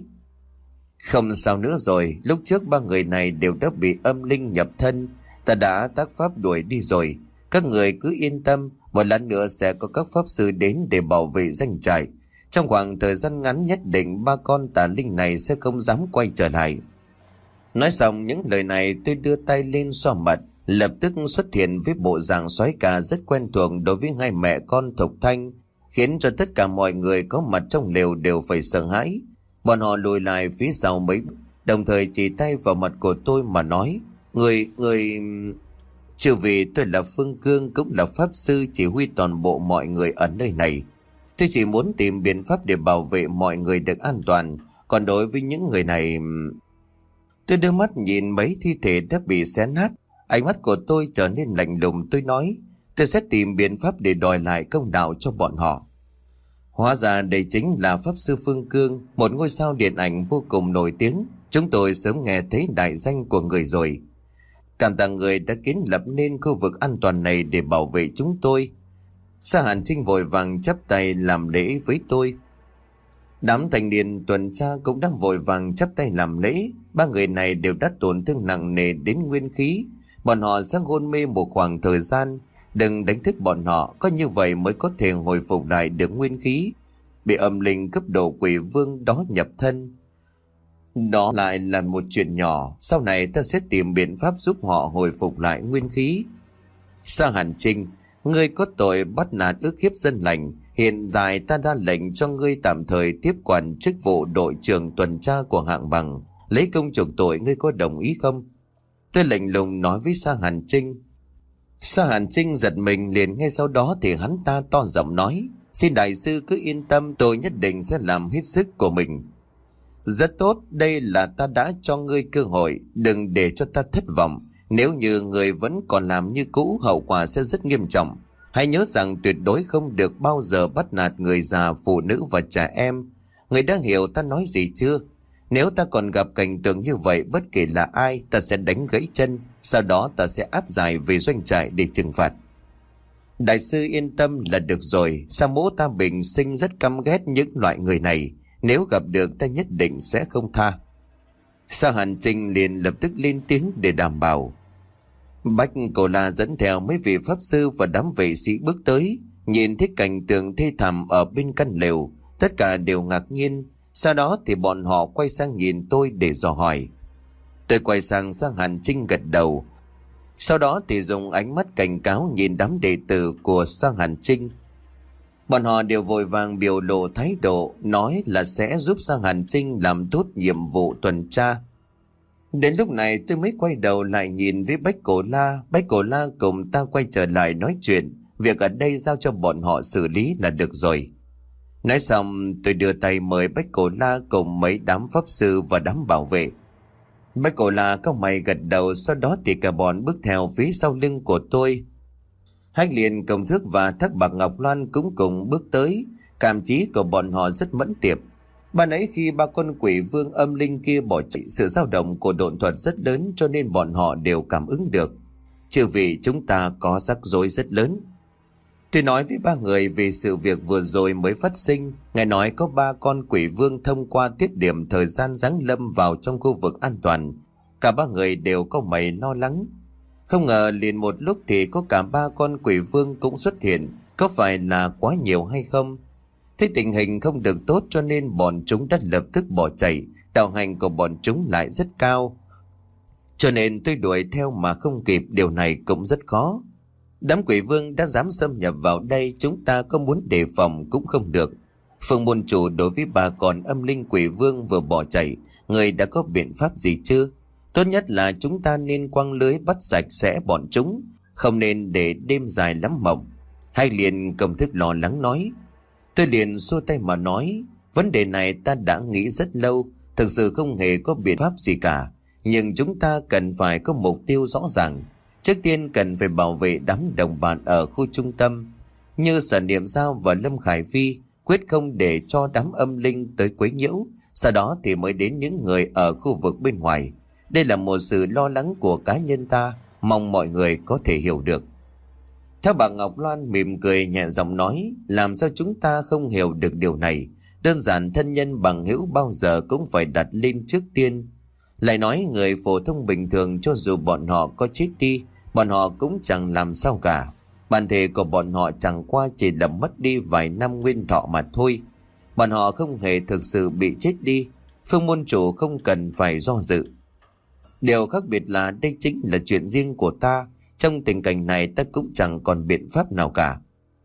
Không sao nữa rồi, lúc trước ba người này đều đã bị âm linh nhập thân, ta đã tác pháp đuổi đi rồi. Các người cứ yên tâm, một lát nữa sẽ có các pháp sư đến để bảo vệ doanh trại. Trong khoảng thời gian ngắn nhất định ba con tà linh này sẽ không dám quay trở lại. Nói xong những lời này, tôi đưa tay lên xoa mặt, lập tức xuất hiện với bộ dạng soái ca rất quen thuộc đối với hai mẹ con Thục Thanh, khiến cho tất cả mọi người có mặt trong lều đều phải sợ hãi. Bọn họ lùi lại phía sau mấy, đồng thời chỉ tay vào mặt của tôi mà nói: Người, người... Trừ vì tôi là Phương Cương, cũng là pháp sư chỉ huy toàn bộ mọi người ở nơi này. Tôi chỉ muốn tìm biện pháp để bảo vệ mọi người được an toàn. Còn đối với những người này... Tôi đưa mắt nhìn mấy thi thể đã bị xé nát. Ánh mắt của tôi trở nên lạnh lùng. Tôi nói tôi sẽ tìm biện pháp để đòi lại công đạo cho bọn họ. Hóa ra đây chính là pháp sư Phương Cương, một ngôi sao điện ảnh vô cùng nổi tiếng. Chúng tôi sớm nghe thấy đại danh của người rồi. Cảm tạ người đã kiến lập nên khu vực an toàn này để bảo vệ chúng tôi. Sa Hàn Trinh vội vàng chắp tay làm lễ với tôi. Đám thanh niên tuần tra cũng đang vội vàng chắp tay làm lễ. Ba người này đều đã tổn thương nặng nề đến nguyên khí. Bọn họ sẽ hôn mê một khoảng thời gian. Đừng đánh thức bọn họ, có như vậy mới có thể hồi phục lại được nguyên khí. Bị âm linh cấp độ quỷ vương đó nhập thân, đó lại là một chuyện nhỏ. Sau này ta sẽ tìm biện pháp giúp họ hồi phục lại nguyên khí. Sa Hàn Trinh, ngươi có tội bắt nạt ức hiếp dân lành. Hiện tại ta đã lệnh cho ngươi tạm thời tiếp quản chức vụ đội trưởng tuần tra của Hạng Bằng. Lấy công chuộc tội, ngươi có đồng ý không? Tôi lạnh lùng nói với Sa Hàn Trinh. Sa Hàn Trinh giật mình liền, ngay sau đó thì hắn ta to giọng nói: Xin đại sư cứ yên tâm, tôi nhất định sẽ làm hết sức của mình. Rất tốt, đây là ta đã cho ngươi cơ hội, đừng để cho ta thất vọng. Nếu như người vẫn còn làm như cũ, hậu quả sẽ rất nghiêm trọng. Hãy nhớ rằng tuyệt đối không được bao giờ bắt nạt người già, phụ nữ và trẻ em. Người đã hiểu ta nói gì chưa? Nếu ta còn gặp cảnh tượng như vậy, bất kể là ai, ta sẽ đánh gãy chân. Sau đó ta sẽ áp giải về doanh trại để trừng phạt. Đại sư yên tâm là được rồi. Sa mỗ ta bình sinh rất căm ghét những loại người này. Nếu gặp được ta nhất định sẽ không tha. Sa Hàn Trinh liền lập tức lên tiếng để đảm bảo. Bách Cổ La dẫn theo mấy vị pháp sư và đám vệ sĩ bước tới. Nhìn thấy cảnh tượng thê thảm ở bên căn lều, tất cả đều ngạc nhiên. Sau đó thì bọn họ quay sang nhìn tôi để dò hỏi. Tôi quay sang Sa Hàn Trinh gật đầu. Sau đó thì dùng ánh mắt cảnh cáo nhìn đám đệ tử của Sa Hàn Trinh. Bọn họ đều vội vàng biểu lộ thái độ, nói là sẽ giúp Sa Hàn Trinh làm tốt nhiệm vụ tuần tra. Đến lúc này tôi mới quay đầu lại nhìn với Bách Cổ La. Bách Cổ La cùng ta quay trở lại nói chuyện. Việc ở đây giao cho bọn họ xử lý là được rồi. Nói xong tôi đưa tay mời Bách Cổ La cùng mấy đám pháp sư và đám bảo vệ. Bách Cổ La cau mày gật đầu. Sau đó thì cả bọn bước theo phía sau lưng của tôi. Hách Liên, Công Thức và Thác Bạc Ngọc Loan cũng cùng bước tới. Cảm trí của bọn họ rất mẫn tiệp. Ban ấy khi ba con quỷ vương âm linh kia bỏ chạy, sự dao động của độn thuật rất lớn, cho nên bọn họ đều cảm ứng được. Chứ vì chúng ta có rắc rối rất lớn. Tôi nói với ba người về sự việc vừa rồi mới phát sinh. Ngài nói có ba con quỷ vương thông qua tiết điểm thời gian giáng lâm vào trong khu vực an toàn. Cả ba người đều có mày lo lắng. Không ngờ liền một lúc thì có cả ba con quỷ vương cũng xuất hiện. Có phải là quá nhiều hay không? Thấy tình hình không được tốt cho nên bọn chúng đã lập tức bỏ chạy. Đạo hành của bọn chúng lại rất cao, cho nên tôi đuổi theo mà không kịp. Điều này cũng rất khó. Đám quỷ vương đã dám xâm nhập vào đây, chúng ta có muốn đề phòng cũng không được. Phương môn chủ đối với bà con âm linh quỷ vương vừa bỏ chạy, người đã có biện pháp gì chưa? Tốt nhất là chúng ta nên quăng lưới bắt sạch sẽ bọn chúng, không nên để đêm dài lắm mộng. Hai liền Công Thức lo lắng nói. Tôi liền xua tay mà nói, vấn đề này ta đã nghĩ rất lâu, thực sự không hề có biện pháp gì cả. Nhưng chúng ta cần phải có mục tiêu rõ ràng. Trước tiên cần phải bảo vệ đám đồng bạn ở khu trung tâm, như Sở Niệm Giao và Lâm Khải Vi, quyết không để cho đám âm linh tới quấy nhiễu. Sau đó thì mới đến những người ở khu vực bên ngoài. Đây là một sự lo lắng của cá nhân ta, mong mọi người có thể hiểu được. Theo bà Ngọc Loan mỉm cười nhẹ giọng nói, làm sao chúng ta không hiểu được điều này? Đơn giản thân nhân bằng hữu bao giờ cũng phải đặt lên trước tiên. Lại nói người phổ thông bình thường cho dù bọn họ có chết đi, bọn họ cũng chẳng làm sao cả. Bản thể của bọn họ chẳng qua chỉ là mất đi vài năm nguyên thọ mà thôi. Bọn họ không hề thực sự bị chết đi. Phương môn chủ không cần phải do dự. Điều khác biệt là đây chính là chuyện riêng của ta. Trong tình cảnh này ta cũng chẳng còn biện pháp nào cả.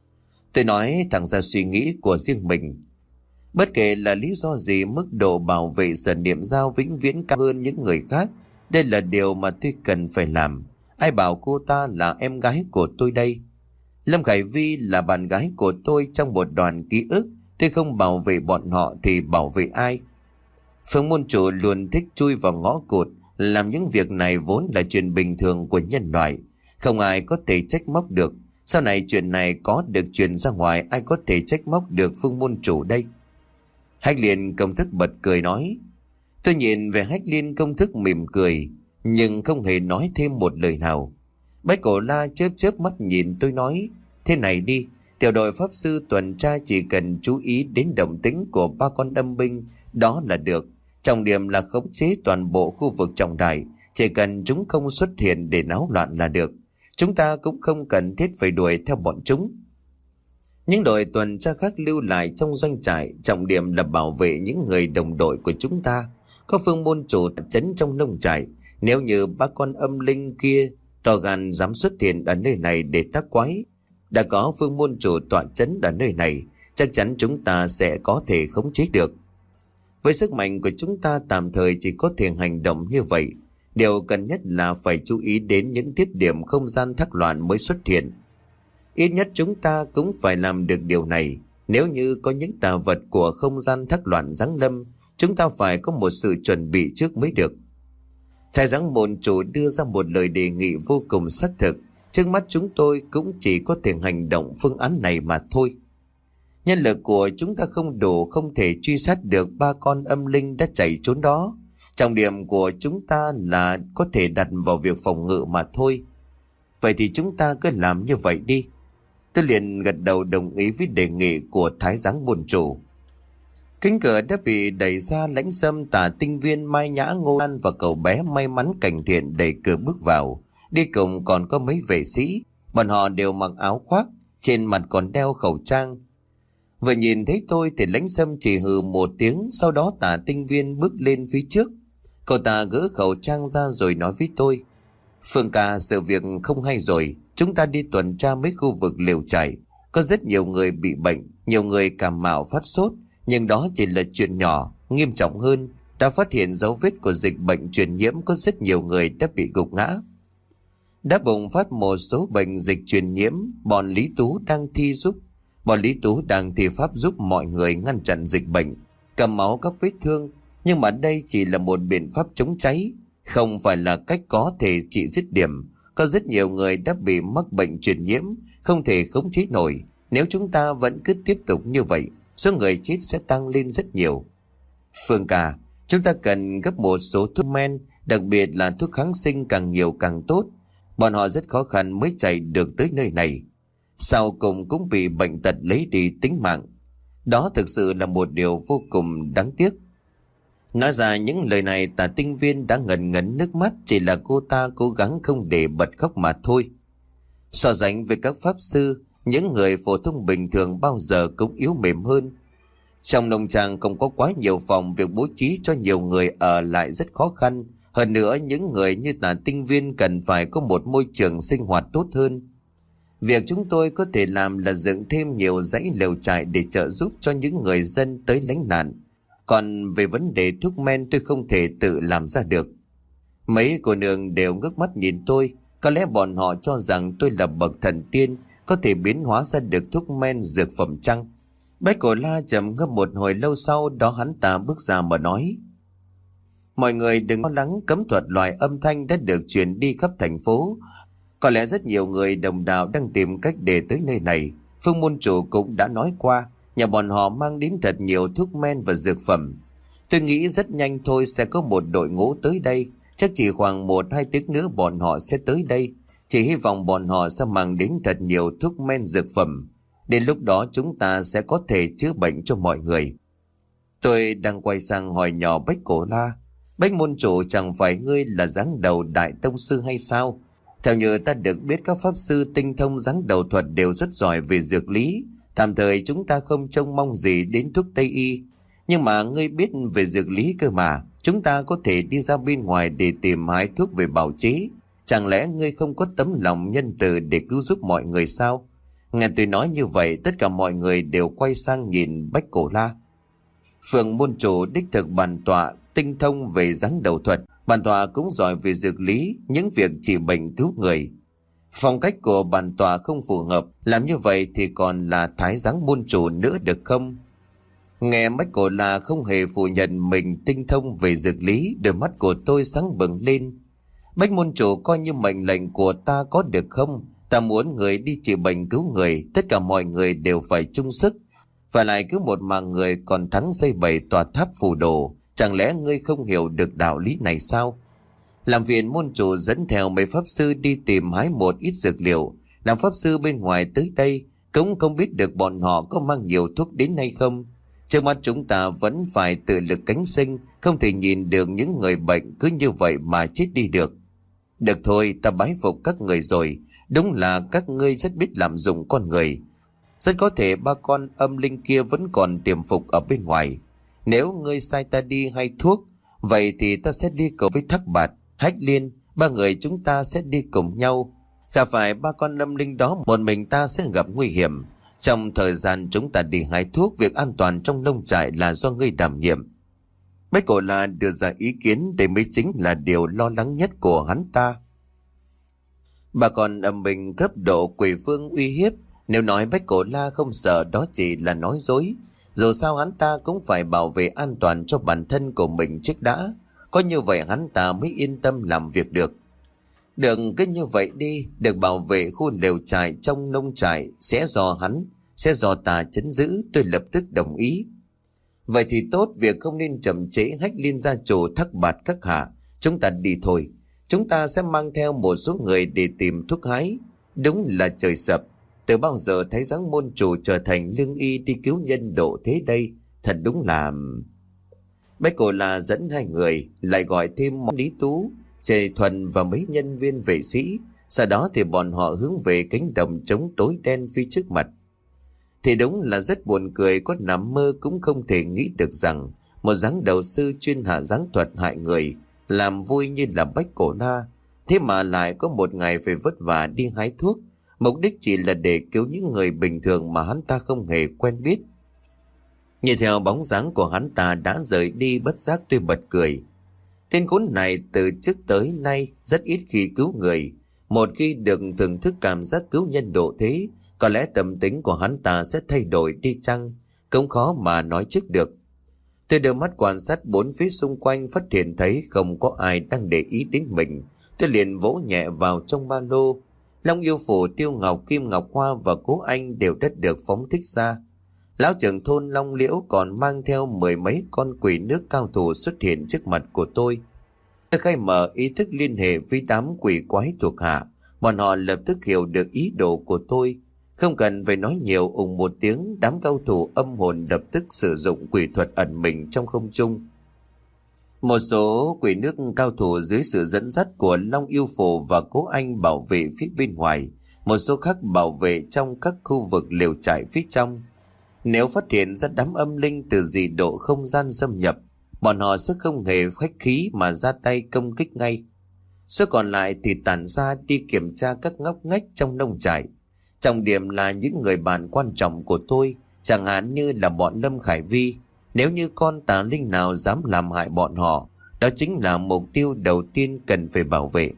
Tôi nói thẳng ra suy nghĩ của riêng mình. Bất kể là lý do gì, mức độ bảo vệ Sở Niệm Giao vĩnh viễn cao hơn những người khác. Đây là điều mà tôi cần phải làm. Ai bảo cô ta là em gái của tôi đây? Lâm Khải Vi là bạn gái của tôi trong một đoàn ký ức. Tôi không bảo vệ bọn họ thì bảo vệ ai? Phương môn chủ luôn thích chui vào ngõ cụt. Làm những việc này vốn là chuyện bình thường của nhân loại, không ai có thể trách móc được. Sau này chuyện này có được truyền ra ngoài, ai có thể trách móc được Phương môn chủ đây? Hách Liên Công Thức bật cười nói. Tôi nhìn về Hách Liên Công Thức mỉm cười, nhưng không hề nói thêm một lời nào. Bách Cổ La chớp chớp mắt nhìn tôi nói, thế này đi, tiểu đội pháp sư tuần tra chỉ cần chú ý đến động tĩnh của ba con âm binh, đó là được. Trọng điểm là khống chế toàn bộ khu vực trọng đại, chỉ cần chúng không xuất hiện để náo loạn là được. Chúng ta cũng không cần thiết phải đuổi theo bọn chúng. Những đội tuần tra khác lưu lại trong doanh trại, trọng điểm là bảo vệ những người đồng đội của chúng ta. Có Phương môn chủ trấn trong nông trại, nếu như ba con âm linh kia to gan dám xuất hiện ở nơi này để tác quái, đã có Phương môn chủ tọa trấn ở nơi này, chắc chắn chúng ta sẽ có thể khống chế được. Với sức mạnh của chúng ta tạm thời chỉ có thể hành động như vậy. Điều cần nhất là phải chú ý đến những tiết điểm không gian thác loạn mới xuất hiện. Ít nhất chúng ta cũng phải làm được điều này. Nếu như có những tà vật của không gian thác loạn giáng lâm, chúng ta phải có một sự chuẩn bị trước mới được. Thái giáng môn chủ đưa ra một lời đề nghị vô cùng xác thực. Trước mắt chúng tôi cũng chỉ có thể hành động phương án này mà thôi. Nhân lực của chúng ta không đủ, không thể truy sát được ba con âm linh đã chạy trốn đó. Trọng điểm của chúng ta là có thể đặt vào việc phòng ngự mà thôi. Vậy thì chúng ta cứ làm như vậy đi. Tôi liền gật đầu đồng ý với đề nghị của thái giám môn chủ. Cánh cửa đã bị đẩy ra, Lãnh Sâm, Tả Tinh Viên, Mai Nhã, Ngô An và cậu bé may mắn Cảnh Thiện đẩy cửa bước vào. Đi cùng còn có mấy vệ sĩ, bọn họ đều mặc áo khoác, trên mặt còn đeo khẩu trang. Vừa nhìn thấy tôi thì Lãnh Sâm chỉ hừ một tiếng, sau đó Tả Tinh Viên bước lên phía trước. Cậu ta gỡ khẩu trang ra rồi nói với tôi: Phương ca, sự việc không hay rồi, chúng ta đi tuần tra mấy khu vực lều trại. Có rất nhiều người bị bệnh, nhiều người cảm mạo phát sốt, nhưng đó chỉ là chuyện nhỏ. Nghiêm trọng hơn, đã phát hiện dấu vết của dịch bệnh truyền nhiễm, có rất nhiều người đã bị gục ngã. Đã bùng phát một số bệnh dịch truyền nhiễm, bọn Lý Tú đang thi giúp bọn Lý Tú đang thi pháp giúp mọi người ngăn chặn dịch bệnh, cầm máu các vết thương. Nhưng mà đây chỉ là một biện pháp chống cháy, không phải là cách có thể trị dứt điểm. Có rất nhiều người đã bị mắc bệnh truyền nhiễm, không thể khống chế nổi. Nếu chúng ta vẫn cứ tiếp tục như vậy, số người chết sẽ tăng lên rất nhiều. Phương ca, chúng ta cần gấp một số thuốc men, đặc biệt là thuốc kháng sinh càng nhiều càng tốt. Bọn họ rất khó khăn mới chạy được tới nơi này, sau cùng cũng bị bệnh tật lấy đi tính mạng. Đó thực sự là một điều vô cùng đáng tiếc. Nói ra những lời này, Tả Tinh Viên đã ngần ngấn nước mắt, chỉ là cô ta cố gắng không để bật khóc mà thôi. So sánh với các pháp sư, những người phổ thông bình thường bao giờ cũng yếu mềm hơn. Trong nông trang không có quá nhiều phòng, việc bố trí cho nhiều người ở lại rất khó khăn. Hơn nữa, những người như Tả Tinh Viên cần phải có một môi trường sinh hoạt tốt hơn. Việc chúng tôi có thể làm là dựng thêm nhiều dãy lều trại để trợ giúp cho những người dân tới lánh nạn. Còn về vấn đề thuốc men, tôi không thể tự làm ra được. Mấy cô nương đều ngước mắt nhìn tôi. Có lẽ bọn họ cho rằng tôi là bậc thần tiên, có thể biến hóa ra được thuốc men dược phẩm chăng? Bách Cổ La trầm ngâm một hồi lâu, sau đó hắn ta bước ra mà nói: Mọi người đừng lo lắng, cấm thuật loại âm thanh đã được truyền đi khắp thành phố. Có lẽ rất nhiều người đồng đạo đang tìm cách để tới nơi này. Phương môn chủ cũng đã nói qua, nhà bọn họ mang đến thật nhiều thuốc men và dược phẩm. Tôi nghĩ rất nhanh thôi sẽ có một đội ngũ tới đây. Chắc chỉ khoảng một hai tiếng nữa bọn họ sẽ tới đây. Chỉ hy vọng bọn họ sẽ mang đến thật nhiều thuốc men dược phẩm. Đến lúc đó chúng ta sẽ có thể chữa bệnh cho mọi người. Tôi đang quay sang hỏi nhỏ Bách Cổ La: Bách môn chủ, chẳng phải ngươi là giáng đầu đại tông sư hay sao? Theo như ta được biết, các pháp sư tinh thông giáng đầu thuật đều rất giỏi về dược lý. Tạm thời chúng ta không trông mong gì đến thuốc Tây y. Nhưng mà ngươi biết về dược lý cơ mà. Chúng ta có thể đi ra bên ngoài để tìm hái thuốc về bào chế. Chẳng lẽ ngươi không có tấm lòng nhân từ để cứu giúp mọi người sao? Nghe tôi nói như vậy, tất cả mọi người đều quay sang nhìn Bách Cổ La. Phường môn chủ đích thực bản tọa tinh thông về giáng đầu thuật, bản tọa cũng giỏi về dược lý, những việc trị bệnh cứu người. Phong cách của bản tọa không phù hợp, làm như vậy thì còn là thái giáng môn chủ nữa được không? Nghe Bách Cổ La không hề phủ nhận mình tinh thông về dược lý, đôi mắt của tôi sáng bừng lên. Bách môn chủ coi như mệnh lệnh của ta có được không? Ta muốn người đi trị bệnh cứu người, tất cả mọi người đều phải chung sức. Và lại cứ một mạng người còn thắng xây bảy tòa tháp phù đồ. Chẳng lẽ ngươi không hiểu được đạo lý này sao? Làm phiền môn chủ dẫn theo mấy pháp sư đi tìm hái một ít dược liệu. Làm pháp sư bên ngoài tới đây cũng không biết được bọn họ có mang nhiều thuốc đến hay không. Trước mắt chúng ta vẫn phải tự lực cánh sinh, không thể nhìn được những người bệnh cứ như vậy mà chết đi được. Được thôi, ta bái phục các người rồi. Đúng là các ngươi rất biết làm dụng con người. Rất có thể ba con âm linh kia vẫn còn tiềm phục ở bên ngoài. Nếu ngươi sai ta đi hay thuốc, vậy thì ta sẽ đi cùng với Thác Bạt, Hách Liên. Ba người chúng ta sẽ đi cùng nhau. Gặp phải ba con âm linh đó, một mình ta sẽ gặp nguy hiểm. Trong thời gian chúng ta đi hái thuốc, việc an toàn trong nông trại là do ngươi đảm nhiệm. Bách Cổ La đưa ra ý kiến, đây mới chính là điều lo lắng nhất của hắn ta. Bà con âm bình cấp độ quỷ vương uy hiếp. Nếu nói Bách Cổ La không sợ, đó chỉ là nói dối. Dù sao hắn ta cũng phải bảo vệ an toàn cho bản thân của mình trước đã. Có như vậy hắn ta mới yên tâm làm việc được. Được, cứ như vậy đi. Được bảo vệ khu lều trại trong nông trại sẽ do hắn, sẽ do ta trấn giữ. Tôi lập tức đồng ý. Vậy thì tốt, việc không nên chậm trễ. Hách Liên gia chủ, Thác Bạt các hạ, chúng ta đi thôi. Chúng ta sẽ mang theo một số người để tìm thuốc hái. Đúng là trời sập. Từ bao giờ thấy dáng môn chủ trở thành lương y đi cứu nhân độ thế đây? Thật đúng là... Bách Cổ là dẫn hai người, lại gọi thêm Lý Tú, Trề Thuần và mấy nhân viên vệ sĩ. Sau đó thì bọn họ hướng về cánh đồng trống tối đen phía trước mặt. Thì đúng là rất buồn cười, có nằm mơ cũng không thể nghĩ được rằng một giáng đầu sư chuyên hạ giáng thuật hại người, làm vui như là Bách Cổ Na, thế mà lại có một ngày phải vất vả đi hái thuốc, mục đích chỉ là để cứu những người bình thường mà hắn ta không hề quen biết. Nhìn theo bóng dáng của hắn ta đã rời đi, bất giác tôi bật cười. Tên khốn này từ trước tới nay rất ít khi cứu người. Một khi được thưởng thức cảm giác cứu nhân độ thế, có lẽ tâm tính của hắn ta sẽ thay đổi đi chăng, cũng khó mà nói trước được. Tôi đưa mắt quan sát bốn phía xung quanh, phát hiện thấy không có ai đang để ý đến mình. Tôi liền vỗ nhẹ vào trong ba lô. Long Yêu Phù, Tiêu Ngọc, Kim Ngọc Hoa và Cố Anh đều đã được phóng thích ra. Lão trưởng thôn Long Liễu còn mang theo mười mấy con quỷ nước cao thủ xuất hiện trước mặt của tôi. Tôi khai mở ý thức liên hệ với đám quỷ quái thuộc hạ. Bọn họ lập tức hiểu được ý đồ của tôi. Không cần phải nói nhiều, ùng một tiếng, đám cao thủ âm hồn lập tức sử dụng quỷ thuật ẩn mình trong không trung. Một số quỷ nước cao thủ dưới sự dẫn dắt của Long Yêu Phù và Cố Anh bảo vệ phía bên ngoài, một số khác bảo vệ trong các khu vực lều trại phía trong. Nếu phát hiện ra đám âm linh từ dị độ không gian xâm nhập, bọn họ sẽ không hề khách khí mà ra tay công kích ngay. Số còn lại thì tản ra đi kiểm tra các ngóc ngách trong nông trại. Trọng điểm là những người bạn quan trọng của tôi, chẳng hạn như là bọn Lâm Khải Vi. Nếu như con tà linh nào dám làm hại bọn họ, đó chính là mục tiêu đầu tiên cần phải bảo vệ.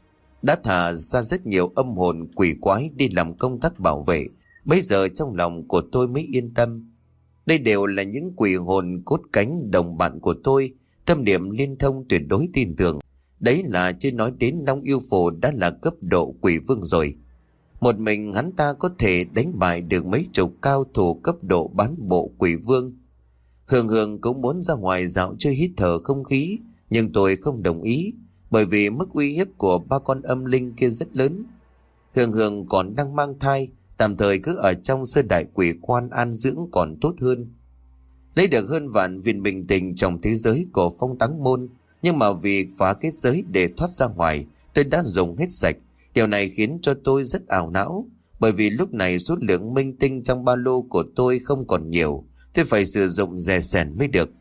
Đã thả ra rất nhiều âm hồn quỷ quái đi làm công tác bảo vệ. Bây giờ trong lòng của tôi mới yên tâm. Đây đều là những quỷ hồn cốt cánh đồng bạn của tôi, tâm niệm liên thông tuyệt đối tin tưởng. Đấy là chưa nói đến Long Yêu Phù đã là cấp độ quỷ vương rồi. Một mình hắn ta có thể đánh bại được mấy chục cao thủ cấp độ bán bộ quỷ vương. Hường Hường cũng muốn ra ngoài dạo chơi hít thở không khí, nhưng tôi không đồng ý, bởi vì mức uy hiếp của ba con âm linh kia rất lớn. Hường Hường còn đang mang thai, tạm thời cứ ở trong sơ đại quỷ quan an dưỡng còn tốt hơn. Lấy được hơn vạn viên bình tình trong thế giới của Phong Táng Môn, nhưng mà vì phá kết giới để thoát ra ngoài, tôi đã dùng hết sạch. Điều này khiến cho tôi rất ảo não, bởi vì lúc này số lượng minh tinh trong ba lô của tôi không còn nhiều, tôi phải sử dụng dè sẻn mới được.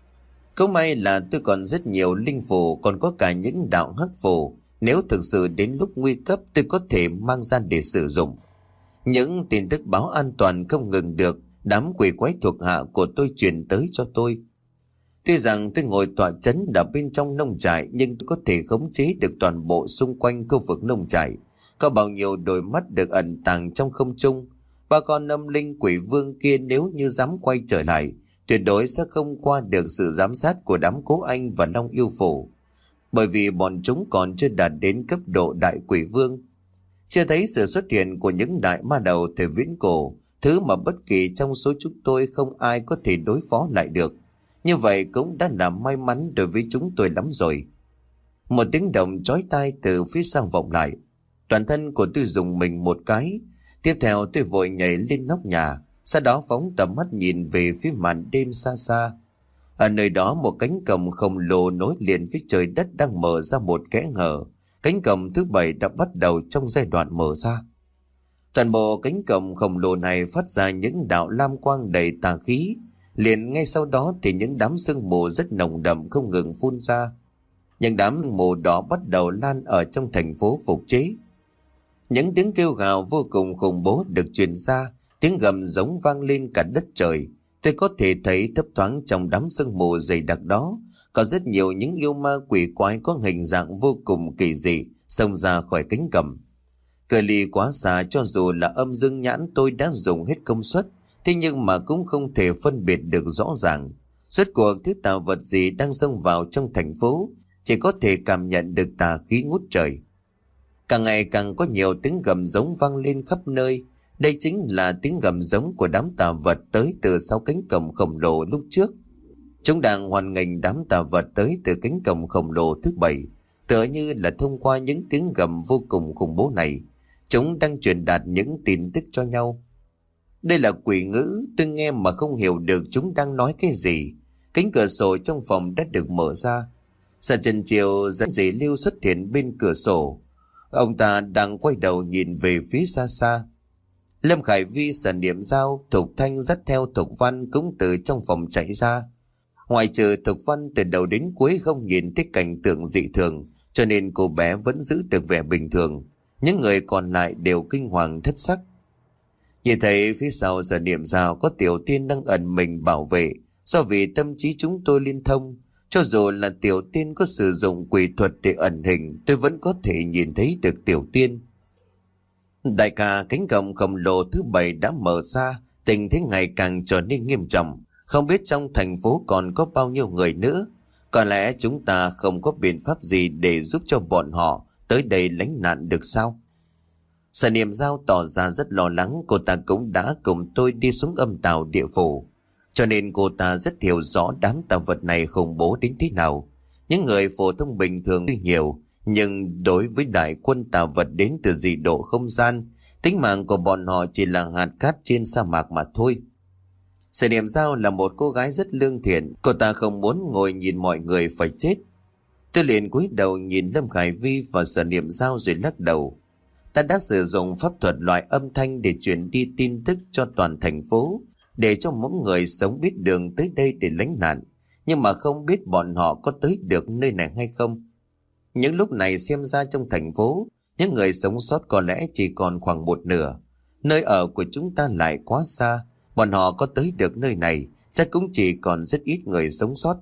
Câu may là tôi còn rất nhiều linh phù, còn có cả những đạo hắc phù, nếu thực sự đến lúc nguy cấp tôi có thể mang ra để sử dụng. Những tin tức báo an toàn không ngừng được đám quỷ quái thuộc hạ của tôi truyền tới cho tôi. Tuy rằng tôi ngồi tọa trấn ở bên trong nông trại, nhưng tôi có thể khống chế được toàn bộ xung quanh khu vực nông trại. Có bao nhiêu đôi mắt được ẩn tàng trong không trung. Ba con âm linh quỷ vương kia nếu như dám quay trở lại, tuyệt đối sẽ không qua được sự giám sát của đám Cố Anh và Long Yêu Phù, bởi vì bọn chúng còn chưa đạt đến cấp độ đại quỷ vương. Chưa thấy sự xuất hiện của những đại ma đầu thời viễn cổ, thứ mà bất kỳ trong số chúng tôi không ai có thể đối phó lại được. Như vậy cũng đã là may mắn đối với chúng tôi lắm rồi. Một tiếng động chói tai từ phía sau vọng lại. Toàn thân của tôi rùng mình một cái. Tiếp theo tôi vội nhảy lên nóc nhà, sau đó phóng tầm mắt nhìn về phía màn đêm xa xa. Ở nơi đó một cánh cổng khổng lồ nối liền với trời đất đang mở ra một kẽ hở. Cánh cổng thứ bảy đã bắt đầu trong giai đoạn mở ra. Toàn bộ cánh cổng khổng lồ này phát ra những đạo lam quang đầy tà khí. Liền ngay sau đó thì những đám sương mù rất nồng đậm không ngừng phun ra. Những đám sương mù đó bắt đầu lan ở trong thành phố phục chế. Những tiếng kêu gào vô cùng khủng bố được truyền ra, tiếng gầm giống vang lên cả đất trời. Tôi có thể thấy thấp thoáng trong đám sương mù dày đặc đó có rất nhiều những yêu ma quỷ quái có hình dạng vô cùng kỳ dị xông ra khỏi cánh cổng. Cự ly quá xa, cho dù là âm dương nhãn tôi đã dùng hết công suất, thế nhưng mà cũng không thể phân biệt được rõ ràng. Rốt cuộc thứ tà vật gì đang xông vào trong thành phố, chỉ có thể cảm nhận được tà khí ngút trời. Càng ngày càng có nhiều tiếng gầm giống vang lên khắp nơi. Đây chính là tiếng gầm giống của đám tà vật tới từ sau cánh cổng khổng lồ lúc trước. Chúng đang hoan nghênh đám tà vật tới từ cánh cổng khổng lồ thứ bảy, tựa như là thông qua những tiếng gầm vô cùng khủng bố này, Chúng đang truyền đạt những tin tức cho nhau. Đây là quỷ ngữ, tôi nghe mà không hiểu được chúng đang nói cái gì. Cánh cửa sổ trong phòng đã được mở ra. Sở Trần Triều dẫn dì Lưu xuất hiện bên cửa sổ. Ông ta đang quay đầu nhìn về phía xa xa. Lâm Khải Vi, Sở Niệm Giao, Thục Thanh dắt theo Thục Văn cũng từ trong phòng chạy ra. Ngoài trừ Thục Văn từ đầu đến cuối không nhìn thấy cảnh tượng dị thường, cho nên cô bé vẫn giữ được vẻ bình thường. Những người còn lại đều kinh hoàng thất sắc. Nhìn thấy phía sau Sở Niệm Giao có Tiểu Tiên đang ẩn mình bảo vệ. Do vì tâm trí chúng tôi liên thông, cho dù là Tiểu Tiên có sử dụng quỷ thuật để ẩn hình, tôi vẫn có thể nhìn thấy được Tiểu Tiên. Đại ca, cánh cổng khổng lồ thứ bảy đã mở ra, tình thế ngày càng trở nên nghiêm trọng. Không biết trong thành phố còn có bao nhiêu người nữa. Có lẽ chúng ta không có biện pháp gì để giúp cho bọn họ tới đây lánh nạn được sao? Sở Niệm Giao tỏ ra rất lo lắng. Cô ta cũng đã cùng tôi đi xuống âm tào địa phủ, cho nên cô ta rất hiểu rõ đám tà vật này khủng bố đến thế nào. Những người phổ thông bình thường tuy nhiều, nhưng đối với đại quân tà vật đến từ dị độ không gian, tính mạng của bọn họ chỉ là hạt cát trên sa mạc mà thôi. Sở Niệm Giao là một cô gái rất lương thiện, cô ta không muốn ngồi nhìn mọi người phải chết. Tôi liền cúi đầu nhìn Lâm Khải Vi và Sở Niệm Giao rồi lắc đầu. Ta đã sử dụng pháp thuật loại âm thanh để truyền đi tin tức cho toàn thành phố, để cho mỗi người sống biết đường tới đây để lánh nạn, nhưng mà không biết bọn họ có tới được nơi này hay không. Những lúc này xem ra trong thành phố, những người sống sót có lẽ chỉ còn khoảng một nửa. Nơi ở của chúng ta lại quá xa, bọn họ có tới được nơi này chắc cũng chỉ còn rất ít người sống sót.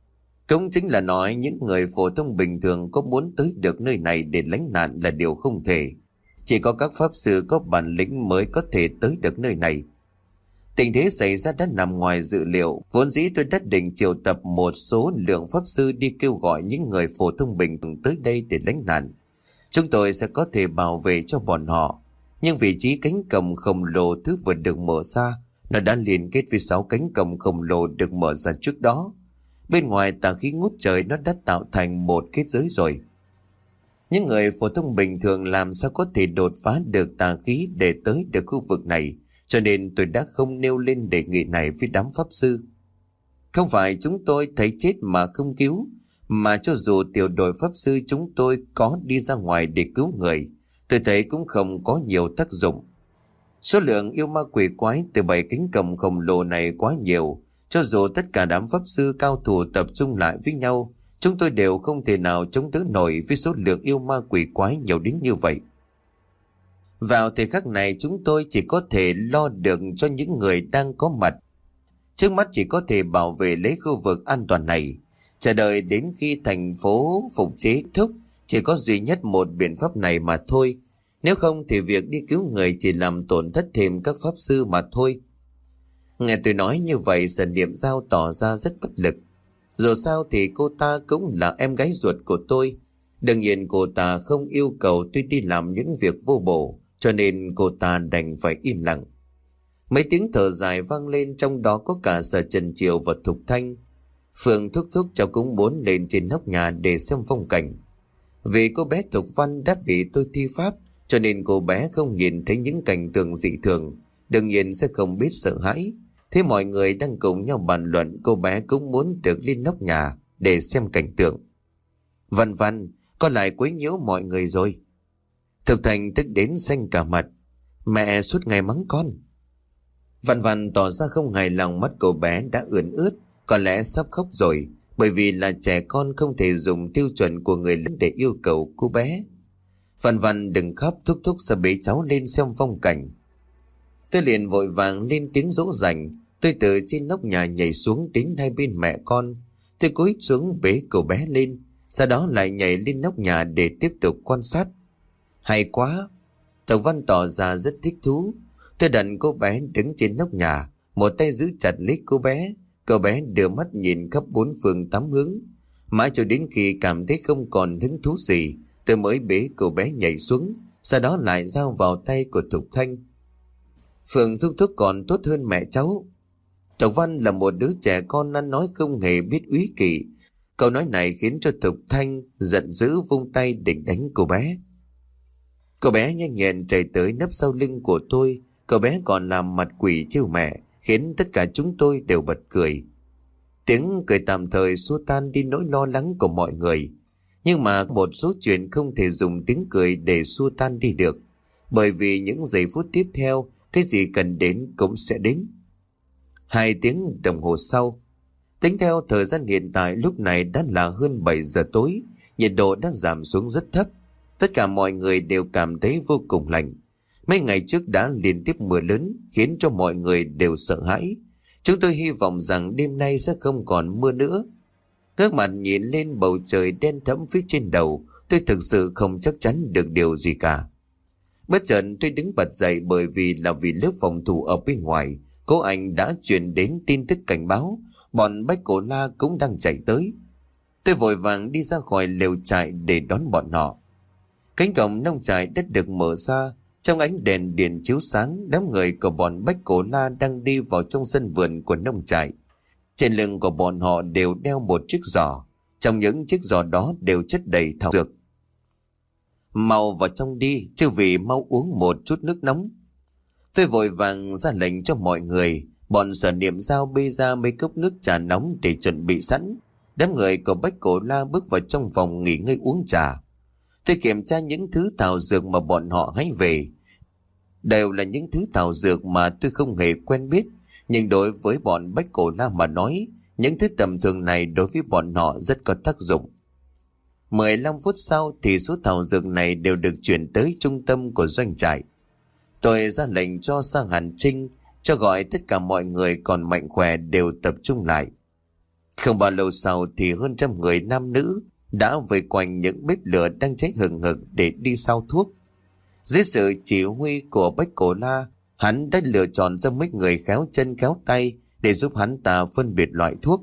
Cũng chính là nói những người phổ thông bình thường có muốn tới được nơi này để lánh nạn là điều không thể. Chỉ có các pháp sư có bản lĩnh mới có thể tới được nơi này. Tình thế xảy ra đã nằm ngoài dự liệu. Vốn dĩ tôi đã định triệu tập một số lượng pháp sư đi kêu gọi những người phổ thông bình thường tới đây để lánh nạn. Chúng tôi sẽ có thể bảo vệ cho bọn họ. Nhưng vị trí cánh cổng khổng lồ thứ vừa được mở ra, nó đã liên kết với sáu cánh cổng khổng lồ được mở ra trước đó. Bên ngoài tà khí ngút trời nó đã tạo thành một kết giới rồi. Những người phổ thông bình thường làm sao có thể đột phá được tà khí để tới được khu vực này, cho nên tôi đã không nêu lên đề nghị này với đám pháp sư. Không phải chúng tôi thấy chết mà không cứu, mà cho dù tiểu đội pháp sư chúng tôi có đi ra ngoài để cứu người, tôi thấy cũng không có nhiều tác dụng. Số lượng yêu ma quỷ quái từ bảy cánh cổng khổng lồ này quá nhiều, cho dù tất cả đám pháp sư cao thủ tập trung lại với nhau, chúng tôi đều không thể nào chống đỡ nổi với số lượng yêu ma quỷ quái nhiều đến như vậy. Vào thời khắc này chúng tôi chỉ có thể lo được cho những người đang có mặt. Trước mắt chỉ có thể bảo vệ lấy khu vực an toàn này. Chờ đợi đến khi thành phố phục chế thúc, chỉ có duy nhất một biện pháp này mà thôi. Nếu không thì việc đi cứu người chỉ làm tổn thất thêm các pháp sư mà thôi. Nghe tôi nói như vậy, Sở Niệm Giao tỏ ra rất bất lực. Dù sao thì cô ta cũng là em gái ruột của tôi. Đương nhiên cô ta không yêu cầu tôi đi làm những việc vô bổ, cho nên cô ta đành phải im lặng. Mấy tiếng thở dài vang lên, trong đó có cả Sở Trần Triều và Thục Thanh. Phượng thúc thúc cháu cũng muốn lên trên nóc nhà để xem phong cảnh. Vì cô bé Thục Văn đã bị tôi thi pháp, cho nên cô bé không nhìn thấy những cảnh tượng dị thường, đương nhiên sẽ không biết sợ hãi. Thế mọi người đang cùng nhau bàn luận, cô bé cũng muốn được lên nóc nhà để xem cảnh tượng. Văn Văn, con lại quấy nhiễu mọi người rồi. Thực Thành tức đến xanh cả mặt. Mẹ suốt ngày mắng con. Văn Văn tỏ ra không hài lòng, mắt cô bé đã ươn ướt, có lẽ sắp khóc rồi, bởi vì là trẻ con không thể dùng tiêu chuẩn của người lớn để yêu cầu cô bé. Văn Văn đừng khóc, thúc thúc sẽ bế cháu lên xem phong cảnh. Tôi liền vội vàng lên tiếng dỗ dành. Tôi từ trên nóc nhà nhảy xuống đến hai bên mẹ con. Tôi cúi xuống bế cậu bé lên, sau đó lại nhảy lên nóc nhà để tiếp tục quan sát. Hay quá! Thằng Văn tỏ ra rất thích thú. Tôi đặt cô bé đứng trên nóc nhà, một tay giữ chặt lấy cô bé. Cô bé đưa mắt nhìn khắp bốn phương tám hướng. Mãi cho đến khi cảm thấy không còn hứng thú gì, tôi mới bế cô bé nhảy xuống, sau đó lại giao vào tay của Thục Thanh. Phượng thúc thúc còn tốt hơn mẹ cháu. Thục Văn là một đứa trẻ con ăn nói không hề biết úy kỷ. Câu nói này khiến cho Thục Thanh giận dữ vung tay định đánh cô bé. Cậu bé nhanh nhẹn chạy tới nấp sau lưng của tôi. Cậu bé còn làm mặt quỷ trêu mẹ, khiến tất cả chúng tôi đều bật cười. Tiếng cười tạm thời xua tan đi nỗi lo lắng của mọi người. Nhưng mà một số chuyện không thể dùng tiếng cười để xua tan đi được. Bởi vì những giây phút tiếp theo, cái gì cần đến cũng sẽ đến. Hai tiếng đồng hồ sau, tính theo thời gian hiện tại lúc này đã là hơn bảy giờ tối, nhiệt độ đã giảm xuống rất thấp. Tất cả mọi người đều cảm thấy vô cùng lạnh. Mấy ngày trước đã liên tiếp mưa lớn khiến cho mọi người đều sợ hãi. Chúng tôi hy vọng rằng đêm nay sẽ không còn mưa nữa. Ngước mặt nhìn lên bầu trời đen thẫm phía trên đầu, tôi thực sự không chắc chắn được điều gì cả. Bất chợt tôi đứng bật dậy bởi vì là vì lớp phòng thủ ở bên ngoài, cô anh đã truyền đến tin tức cảnh báo, bọn Bách Cổ La cũng đang chạy tới. Tôi vội vàng đi ra khỏi lều trại để đón bọn họ. Cánh cổng nông trại đã được mở ra, trong ánh đèn điện chiếu sáng, đám người của bọn Bách Cổ La đang đi vào trong sân vườn của nông trại. Trên lưng của bọn họ đều đeo một chiếc giỏ, trong những chiếc giỏ đó đều chất đầy thảo dược. Mau vào trong đi, chư vị mau uống một chút nước nóng. Tôi vội vàng ra lệnh cho mọi người, bọn Sở Niệm Giao bê ra mấy cốc nước trà nóng để chuẩn bị sẵn. Đám người của Bách Cổ La bước vào trong phòng nghỉ ngơi uống trà. Tôi kiểm tra những thứ thảo dược mà bọn họ hái về. Đều là những thứ thảo dược mà tôi không hề quen biết, nhưng đối với bọn Bách Cổ La mà nói, những thứ tầm thường này đối với bọn họ rất có tác dụng. mười lăm phút sau thì số thảo dược này đều được chuyển tới trung tâm của doanh trại. Tôi ra lệnh cho Sang Hàn Trinh cho gọi tất cả mọi người còn mạnh khỏe đều tập trung lại. Không bao lâu sau thì hơn trăm người nam nữ đã vây quanh những bếp lửa đang cháy hừng hực để đi sau thuốc. Dưới sự chỉ huy của Bách Cổ La, hắn đã lựa chọn ra mấy người khéo chân khéo tay để giúp hắn ta phân biệt loại thuốc.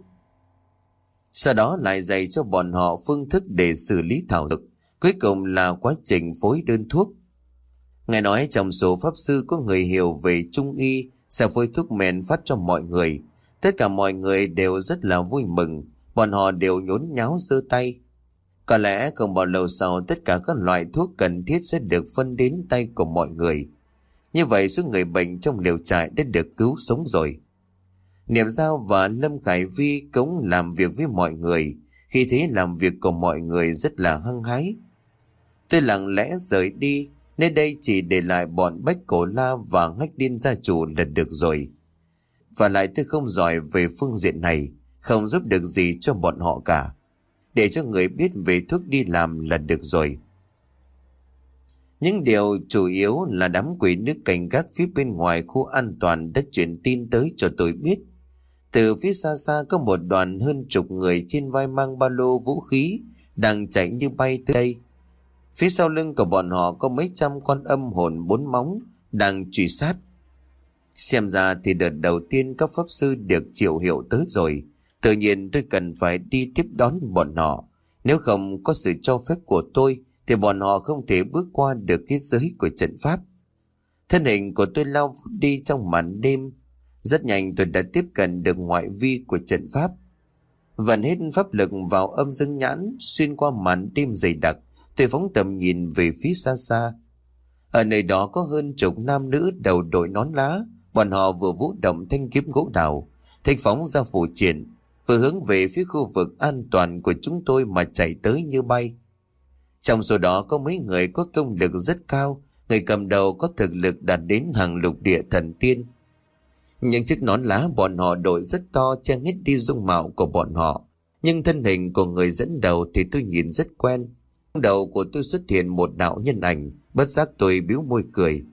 Sau đó lại dạy cho bọn họ phương thức để xử lý thảo dược, cuối cùng là quá trình phối đơn thuốc. Nghe nói trong số pháp sư có người hiểu về trung y sẽ phối thuốc men phát cho mọi người. Tất cả mọi người đều rất là vui mừng, bọn họ đều nhốn nháo giơ tay. Có lẽ không bao lâu sau tất cả các loại thuốc cần thiết sẽ được phân đến tay của mọi người. Như vậy số người bệnh trong liều trại đã được cứu sống rồi. Niệm Giao và Lâm Khải Vi cũng làm việc với mọi người. Khi thấy làm việc của mọi người rất là hăng hái, tôi lặng lẽ rời đi. Nơi đây chỉ để lại bọn Bách Cổ La và Ngách Điên gia chủ là được rồi. Và lại tôi không giỏi về phương diện này, không giúp được gì cho bọn họ cả. Để cho người biết về thuốc đi làm là được rồi. Những điều chủ yếu là đám quỷ nước cảnh gác phía bên ngoài khu an toàn đã truyền tin tới cho tôi biết. Từ phía xa xa có một đoàn hơn chục người trên vai mang ba lô vũ khí đang chạy như bay tới đây. Phía sau lưng của bọn họ có mấy trăm con âm hồn bốn móng đang truy sát. Xem ra thì đợt đầu tiên các pháp sư được triệu hiệu tới rồi. Tự nhiên tôi cần phải đi tiếp đón bọn họ. Nếu không có sự cho phép của tôi thì bọn họ không thể bước qua được cái giới của trận pháp. Thân hình của tôi lao đi trong màn đêm. Rất nhanh tôi đã tiếp cận được ngoại vi của trận pháp. Vận hết pháp lực vào âm dương nhãn, xuyên qua màn đêm dày đặc, tôi phóng tầm nhìn về phía xa xa. Ở nơi đó có hơn chục nam nữ đầu đội nón lá. Bọn họ vừa vũ động thanh kiếm gỗ đào, thích phóng ra phủ triển, vừa hướng về phía khu vực an toàn của chúng tôi mà chạy tới như bay. Trong số đó có mấy người có công lực rất cao, người cầm đầu có thực lực đạt đến hàng lục địa thần tiên. Những chiếc nón lá bọn họ đội rất to che hết đi dung mạo của bọn họ, nhưng thân hình của người dẫn đầu thì tôi nhìn rất quen. Trong đầu của tôi xuất hiện một đạo nhân ảnh, bất giác tôi bĩu môi cười.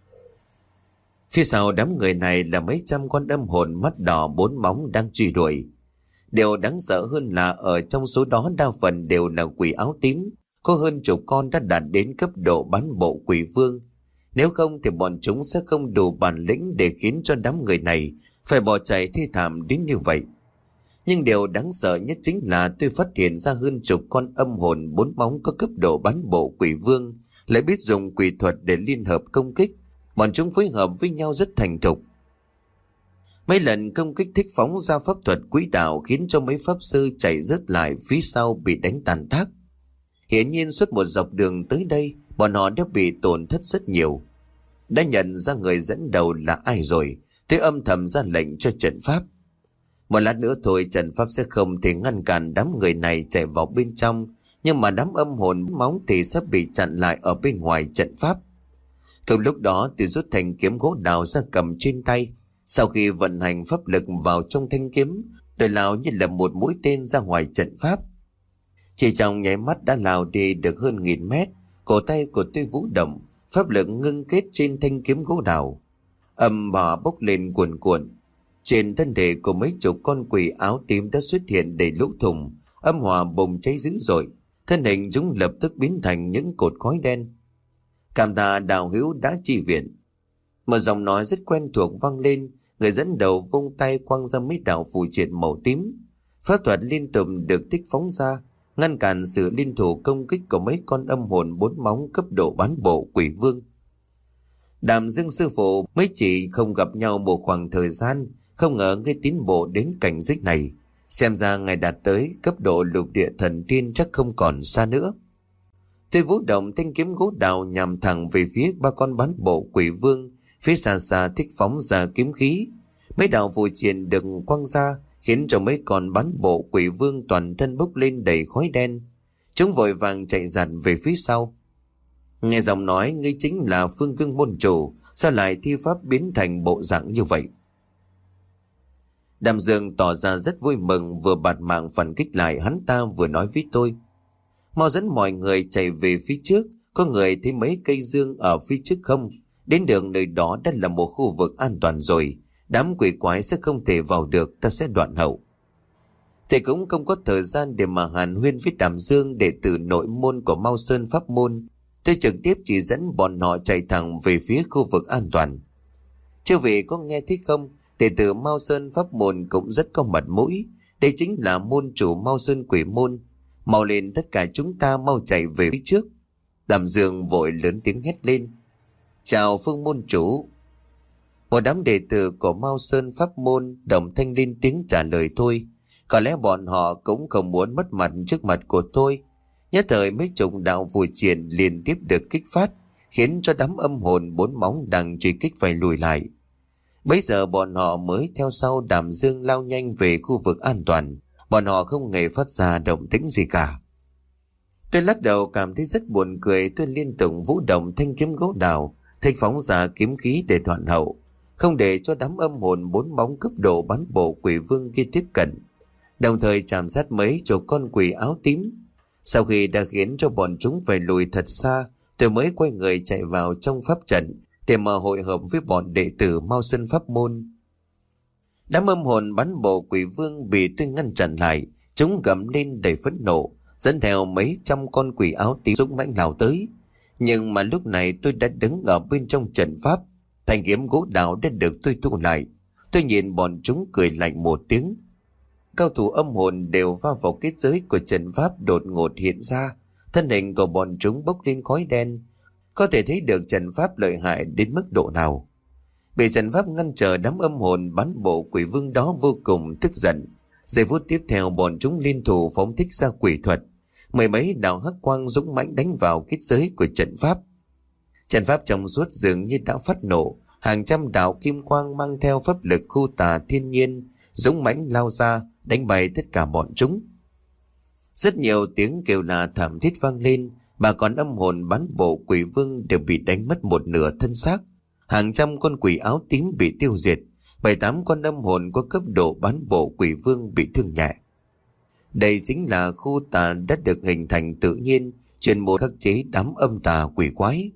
Phía sau đám người này là mấy trăm con âm hồn mắt đỏ bốn móng đang truy đuổi. Điều đáng sợ hơn là ở trong số đó đa phần đều là quỷ áo tím, có hơn chục con đã đạt đến cấp độ bán bộ quỷ vương. Nếu không thì bọn chúng sẽ không đủ bản lĩnh để khiến cho đám người này phải bỏ chạy thê thảm đến như vậy. Nhưng điều đáng sợ nhất chính là tôi phát hiện ra hơn chục con âm hồn bốn móng có cấp độ bán bộ quỷ vương lại biết dùng quỷ thuật để liên hợp công kích. Bọn chúng phối hợp với nhau rất thành thục. Mấy lần công kích thích phóng ra pháp thuật quỹ đạo khiến cho mấy pháp sư chạy rớt lại phía sau bị đánh tàn tác. Hiển nhiên suốt một dọc đường tới đây bọn họ đã bị tổn thất rất nhiều. Đã nhận ra người dẫn đầu là ai rồi, tôi âm thầm ra lệnh cho trận pháp. Một lát nữa thôi trận pháp sẽ không thể ngăn cản đám người này chạy vào bên trong, nhưng mà đám âm hồn móng thì sắp bị chặn lại ở bên ngoài trận pháp. Cùng lúc đó tôi rút thanh kiếm gỗ đào ra cầm trên tay. Sau khi vận hành pháp lực vào trong thanh kiếm, tôi lao như là một mũi tên ra ngoài trận pháp. Chỉ trong nháy mắt đã lao đi được hơn nghìn mét. Cổ tay của tôi vũ động, pháp lực ngưng kết trên thanh kiếm gỗ đào. Âm bà bốc lên cuồn cuộn. Trên thân thể của mấy chục con quỷ áo tím đã xuất hiện đầy lỗ thủng, âm hỏa bùng cháy dữ dội, thân hình chúng lập tức biến thành những cột khói đen. Cảm tạ đạo hữu đã chi viện. Một giọng nói rất quen thuộc vang lên, người dẫn đầu vung tay quăng ra mấy đạo phù triện màu tím. Pháp thuật liên tục được tích phóng ra, ngăn cản sự liên thủ công kích của mấy con âm hồn bốn móng cấp độ bán bộ quỷ vương. Đàm Dương sư phụ mấy chỉ không gặp nhau một khoảng thời gian, không ngờ ngươi tiến bộ đến cảnh giới này. Xem ra ngài đạt tới cấp độ lục địa thần tiên chắc không còn xa nữa. Tôi vũ động thanh kiếm gỗ đào nhằm thẳng về phía ba con bán bộ quỷ vương. Phía xa xa thích phóng ra kiếm khí. Mấy đạo phù triện được quăng ra khiến cho mấy con bán bộ quỷ vương toàn thân bốc lên đầy khói đen. Chúng vội vàng chạy giặt về phía sau. Nghe giọng nói ngươi chính là Phương Cương môn chủ, sao lại thi pháp biến thành bộ dạng như vậy? Đàm Dương tỏ ra rất vui mừng, vừa bạt mạng phản kích lại hắn ta vừa nói với tôi. Mau dẫn mọi người chạy về phía trước, có người thấy mấy cây dương ở phía trước không? Đến đường nơi đó đã là một khu vực an toàn rồi, đám quỷ quái sẽ không thể vào được, ta sẽ đoạn hậu. Thì cũng không có thời gian để mà hàn huyên với Đàm Dương đệ tử nội môn của Mao Sơn pháp môn. Tôi trực tiếp chỉ dẫn bọn họ chạy thẳng về phía khu vực an toàn. Chư vị có nghe thấy không? Đệ tử Mao Sơn pháp môn cũng rất có mặt mũi. Đây chính là môn chủ Mao Sơn quỷ môn. Mau lên, tất cả chúng ta mau chạy về phía trước. Đàm Dương vội lớn tiếng hét lên. Chào Phương môn chủ. Một đám đệ tử của Mao Sơn pháp môn đồng thanh lên tiếng trả lời thôi. Có lẽ bọn họ cũng không muốn mất mặt trước mặt của tôi. Nhất thời mấy chục đạo phù triện liên tiếp được kích phát, khiến cho đám âm hồn bốn móng đang truy kích phải lùi lại. Bây giờ bọn họ mới theo sau Đàm Dương lao nhanh về khu vực an toàn. Bọn họ không hề phát ra động tĩnh gì cả. Tôi lắc đầu cảm thấy rất buồn cười. Tôi liên tục vũ động thanh kiếm gỗ đào, thích phóng ra kiếm khí để đoạn hậu, không để cho đám âm hồn bốn móng cấp độ bán bộ quỷ vương kia tiếp cận, đồng thời chạm sát mấy chỗ con quỷ áo tím. Sau khi đã khiến cho bọn chúng phải lùi thật xa, tôi mới quay người chạy vào trong pháp trận để mà hội hợp với bọn đệ tử Mao Sơn pháp môn. Đám âm hồn bán bộ quỷ vương bị tôi ngăn chặn lại, chúng gầm lên đầy phẫn nộ, dẫn theo mấy trăm con quỷ áo tím dũng mãnh lao tới. Nhưng mà lúc này tôi đã đứng ở bên trong trận pháp, thanh kiếm gỗ đào đã được tôi thu lại. Tôi nhìn bọn chúng cười lạnh một tiếng. Cao thủ âm hồn đều va vào kết giới của trận pháp đột ngột hiện ra, thân hình của bọn chúng bốc lên khói đen. Có thể thấy được trận pháp lợi hại đến mức độ nào. Bị trận pháp ngăn trở, đám âm hồn bán bộ quỷ vương đó vô cùng tức giận. Giây phút tiếp theo bọn chúng liên thủ phóng thích ra quỷ thuật. Mười mấy đạo hắc quang dũng mãnh đánh vào kết giới của trận pháp. Trận pháp trong suốt dường như đã phát nổ. Hàng trăm đạo kim quang mang theo pháp lực khu tà thiên nhiên dũng mãnh lao ra, đánh bay tất cả bọn chúng. Rất nhiều tiếng kêu la thảm thiết vang lên. Bà con âm hồn bán bộ quỷ vương đều bị đánh mất một nửa thân xác. Hàng trăm con quỷ áo tím bị tiêu diệt. Bảy tám con âm hồn có cấp độ bán bộ quỷ vương bị thương nhẹ. Đây chính là khu tà đã được hình thành tự nhiên, chuyên môn khắc chế đám âm tà quỷ quái.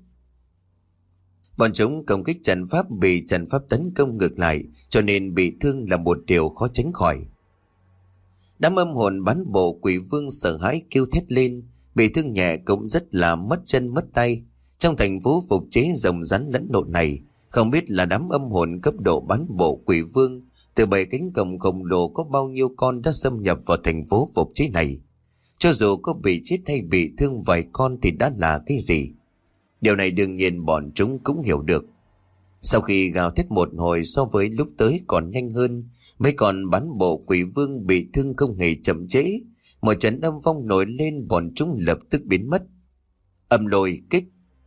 Bọn chúng công kích trận pháp bị trận pháp tấn công ngược lại, cho nên bị thương là một điều khó tránh khỏi. Đám âm hồn bán bộ quỷ vương sợ hãi kêu thét lên, bị thương nhẹ cũng rất là mất chân mất tay. Trong thành phố phục chế rồng rắn lẫn lộn này, không biết là đám âm hồn cấp độ bán bộ quỷ vương từ bảy cánh cổng khổng lồ có bao nhiêu con đã xâm nhập vào thành phố phục chế này. Cho dù có bị chết hay bị thương vài con thì đã là cái gì? Điều này đương nhiên bọn chúng cũng hiểu được. Sau khi gào thét một hồi, so với lúc tới còn nhanh hơn, mấy con bán bộ quỷ vương bị thương không hề chậm trễ. Một trận âm phong nổi lên, bọn chúng lập tức biến mất. Âm lôi kích.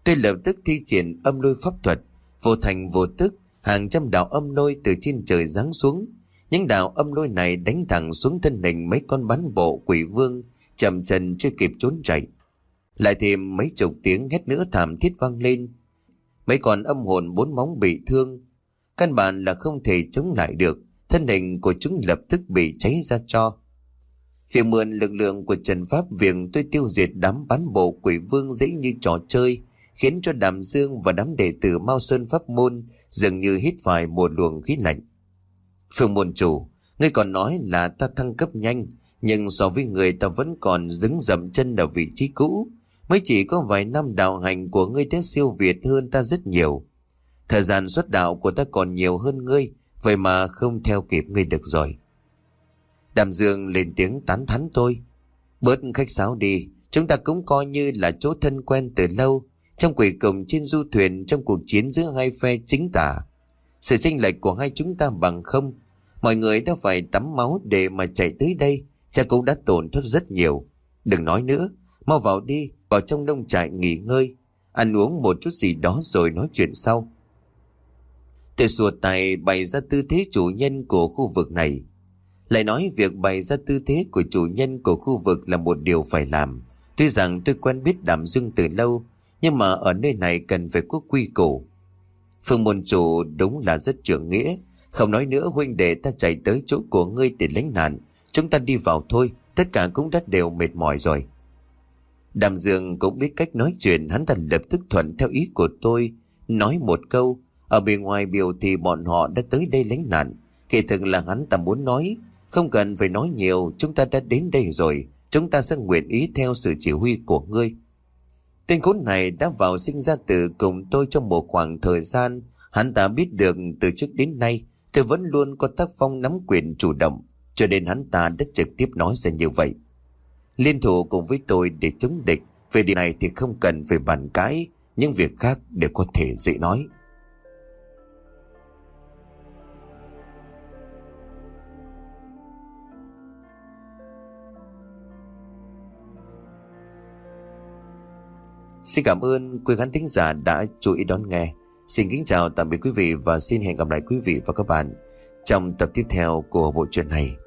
Tôi lập tức thi triển âm lôi pháp thuật. Vô thành vô tức, hàng trăm đạo âm lôi từ trên trời giáng xuống. Những đạo âm lôi này đánh thẳng xuống thân hình mấy con bán bộ quỷ vương, chậm chân chưa kịp trốn chạy. Lại thêm mấy chục tiếng hét nữa thảm thiết vang lên. Mấy con âm hồn bốn móng bị thương, căn bản là không thể chống lại được. Thân hình của chúng lập tức bị cháy ra tro. Việc mượn lực lượng của Trần Pháp, việc tôi tiêu diệt đám bán bộ quỷ vương dễ như trò chơi, khiến cho Đàm Dương và đám đệ tử Mao Sơn Pháp Môn dường như hít phải một luồng khí lạnh. Phương môn chủ, ngươi còn nói là ta thăng cấp nhanh, nhưng so với người ta vẫn còn đứng dậm chân ở vị trí cũ. Mới chỉ có vài năm đạo hành của ngươi đã siêu việt hơn ta rất nhiều. Thời gian xuất đạo của ta còn nhiều hơn ngươi, vậy mà không theo kịp ngươi được rồi. Đàm Dương lên tiếng tán thán tôi. Bớt khách sáo đi, chúng ta cũng coi như là chỗ thân quen từ lâu. Trong quỷ cổng trên du thuyền, trong cuộc chiến giữa hai phe chính tả, sự chênh lệch của hai chúng ta bằng không. Mọi người đã phải tắm máu để mà chạy tới đây, cha cũng đã tổn thất rất nhiều. Đừng nói nữa, mau vào đi, vào trong nông trại nghỉ ngơi, ăn uống một chút gì đó rồi nói chuyện sau. Tôi xua tay bày ra tư thế chủ nhân của khu vực này. Lại nói việc bày ra tư thế của chủ nhân của khu vực là một điều phải làm. Tuy rằng tôi quen biết Đàm Dương từ lâu, nhưng mà ở nơi này cần phải có quy củ. Phương môn chủ đúng là rất trưởng nghĩa. Không nói nữa, huynh đệ ta chạy tới chỗ của ngươi để lánh nạn. Chúng ta đi vào thôi, tất cả cũng đã đều mệt mỏi rồi. Đàm Dương cũng biết cách nói chuyện, hắn ta lập tức thuận theo ý của tôi, nói một câu. Ở bên ngoài biểu thì bọn họ đã tới đây lánh nạn. Kỳ thực là hắn ta muốn nói, không cần phải nói nhiều, chúng ta đã đến đây rồi, chúng ta sẽ nguyện ý theo sự chỉ huy của ngươi. Tên khốn này đã vào sinh ra tử cùng tôi trong một khoảng thời gian. Hắn ta biết được từ trước đến nay tôi vẫn luôn có tác phong nắm quyền chủ động, cho nên hắn ta đã trực tiếp nói ra như vậy. Liên thủ cùng với tôi để chống địch, về điều này thì không cần phải bàn cãi, những việc khác đều có thể dễ nói. Xin cảm ơn quý khán thính giả đã chú ý đón nghe. Xin kính chào tạm biệt quý vị và xin hẹn gặp lại quý vị và các bạn trong tập tiếp theo của bộ truyện này.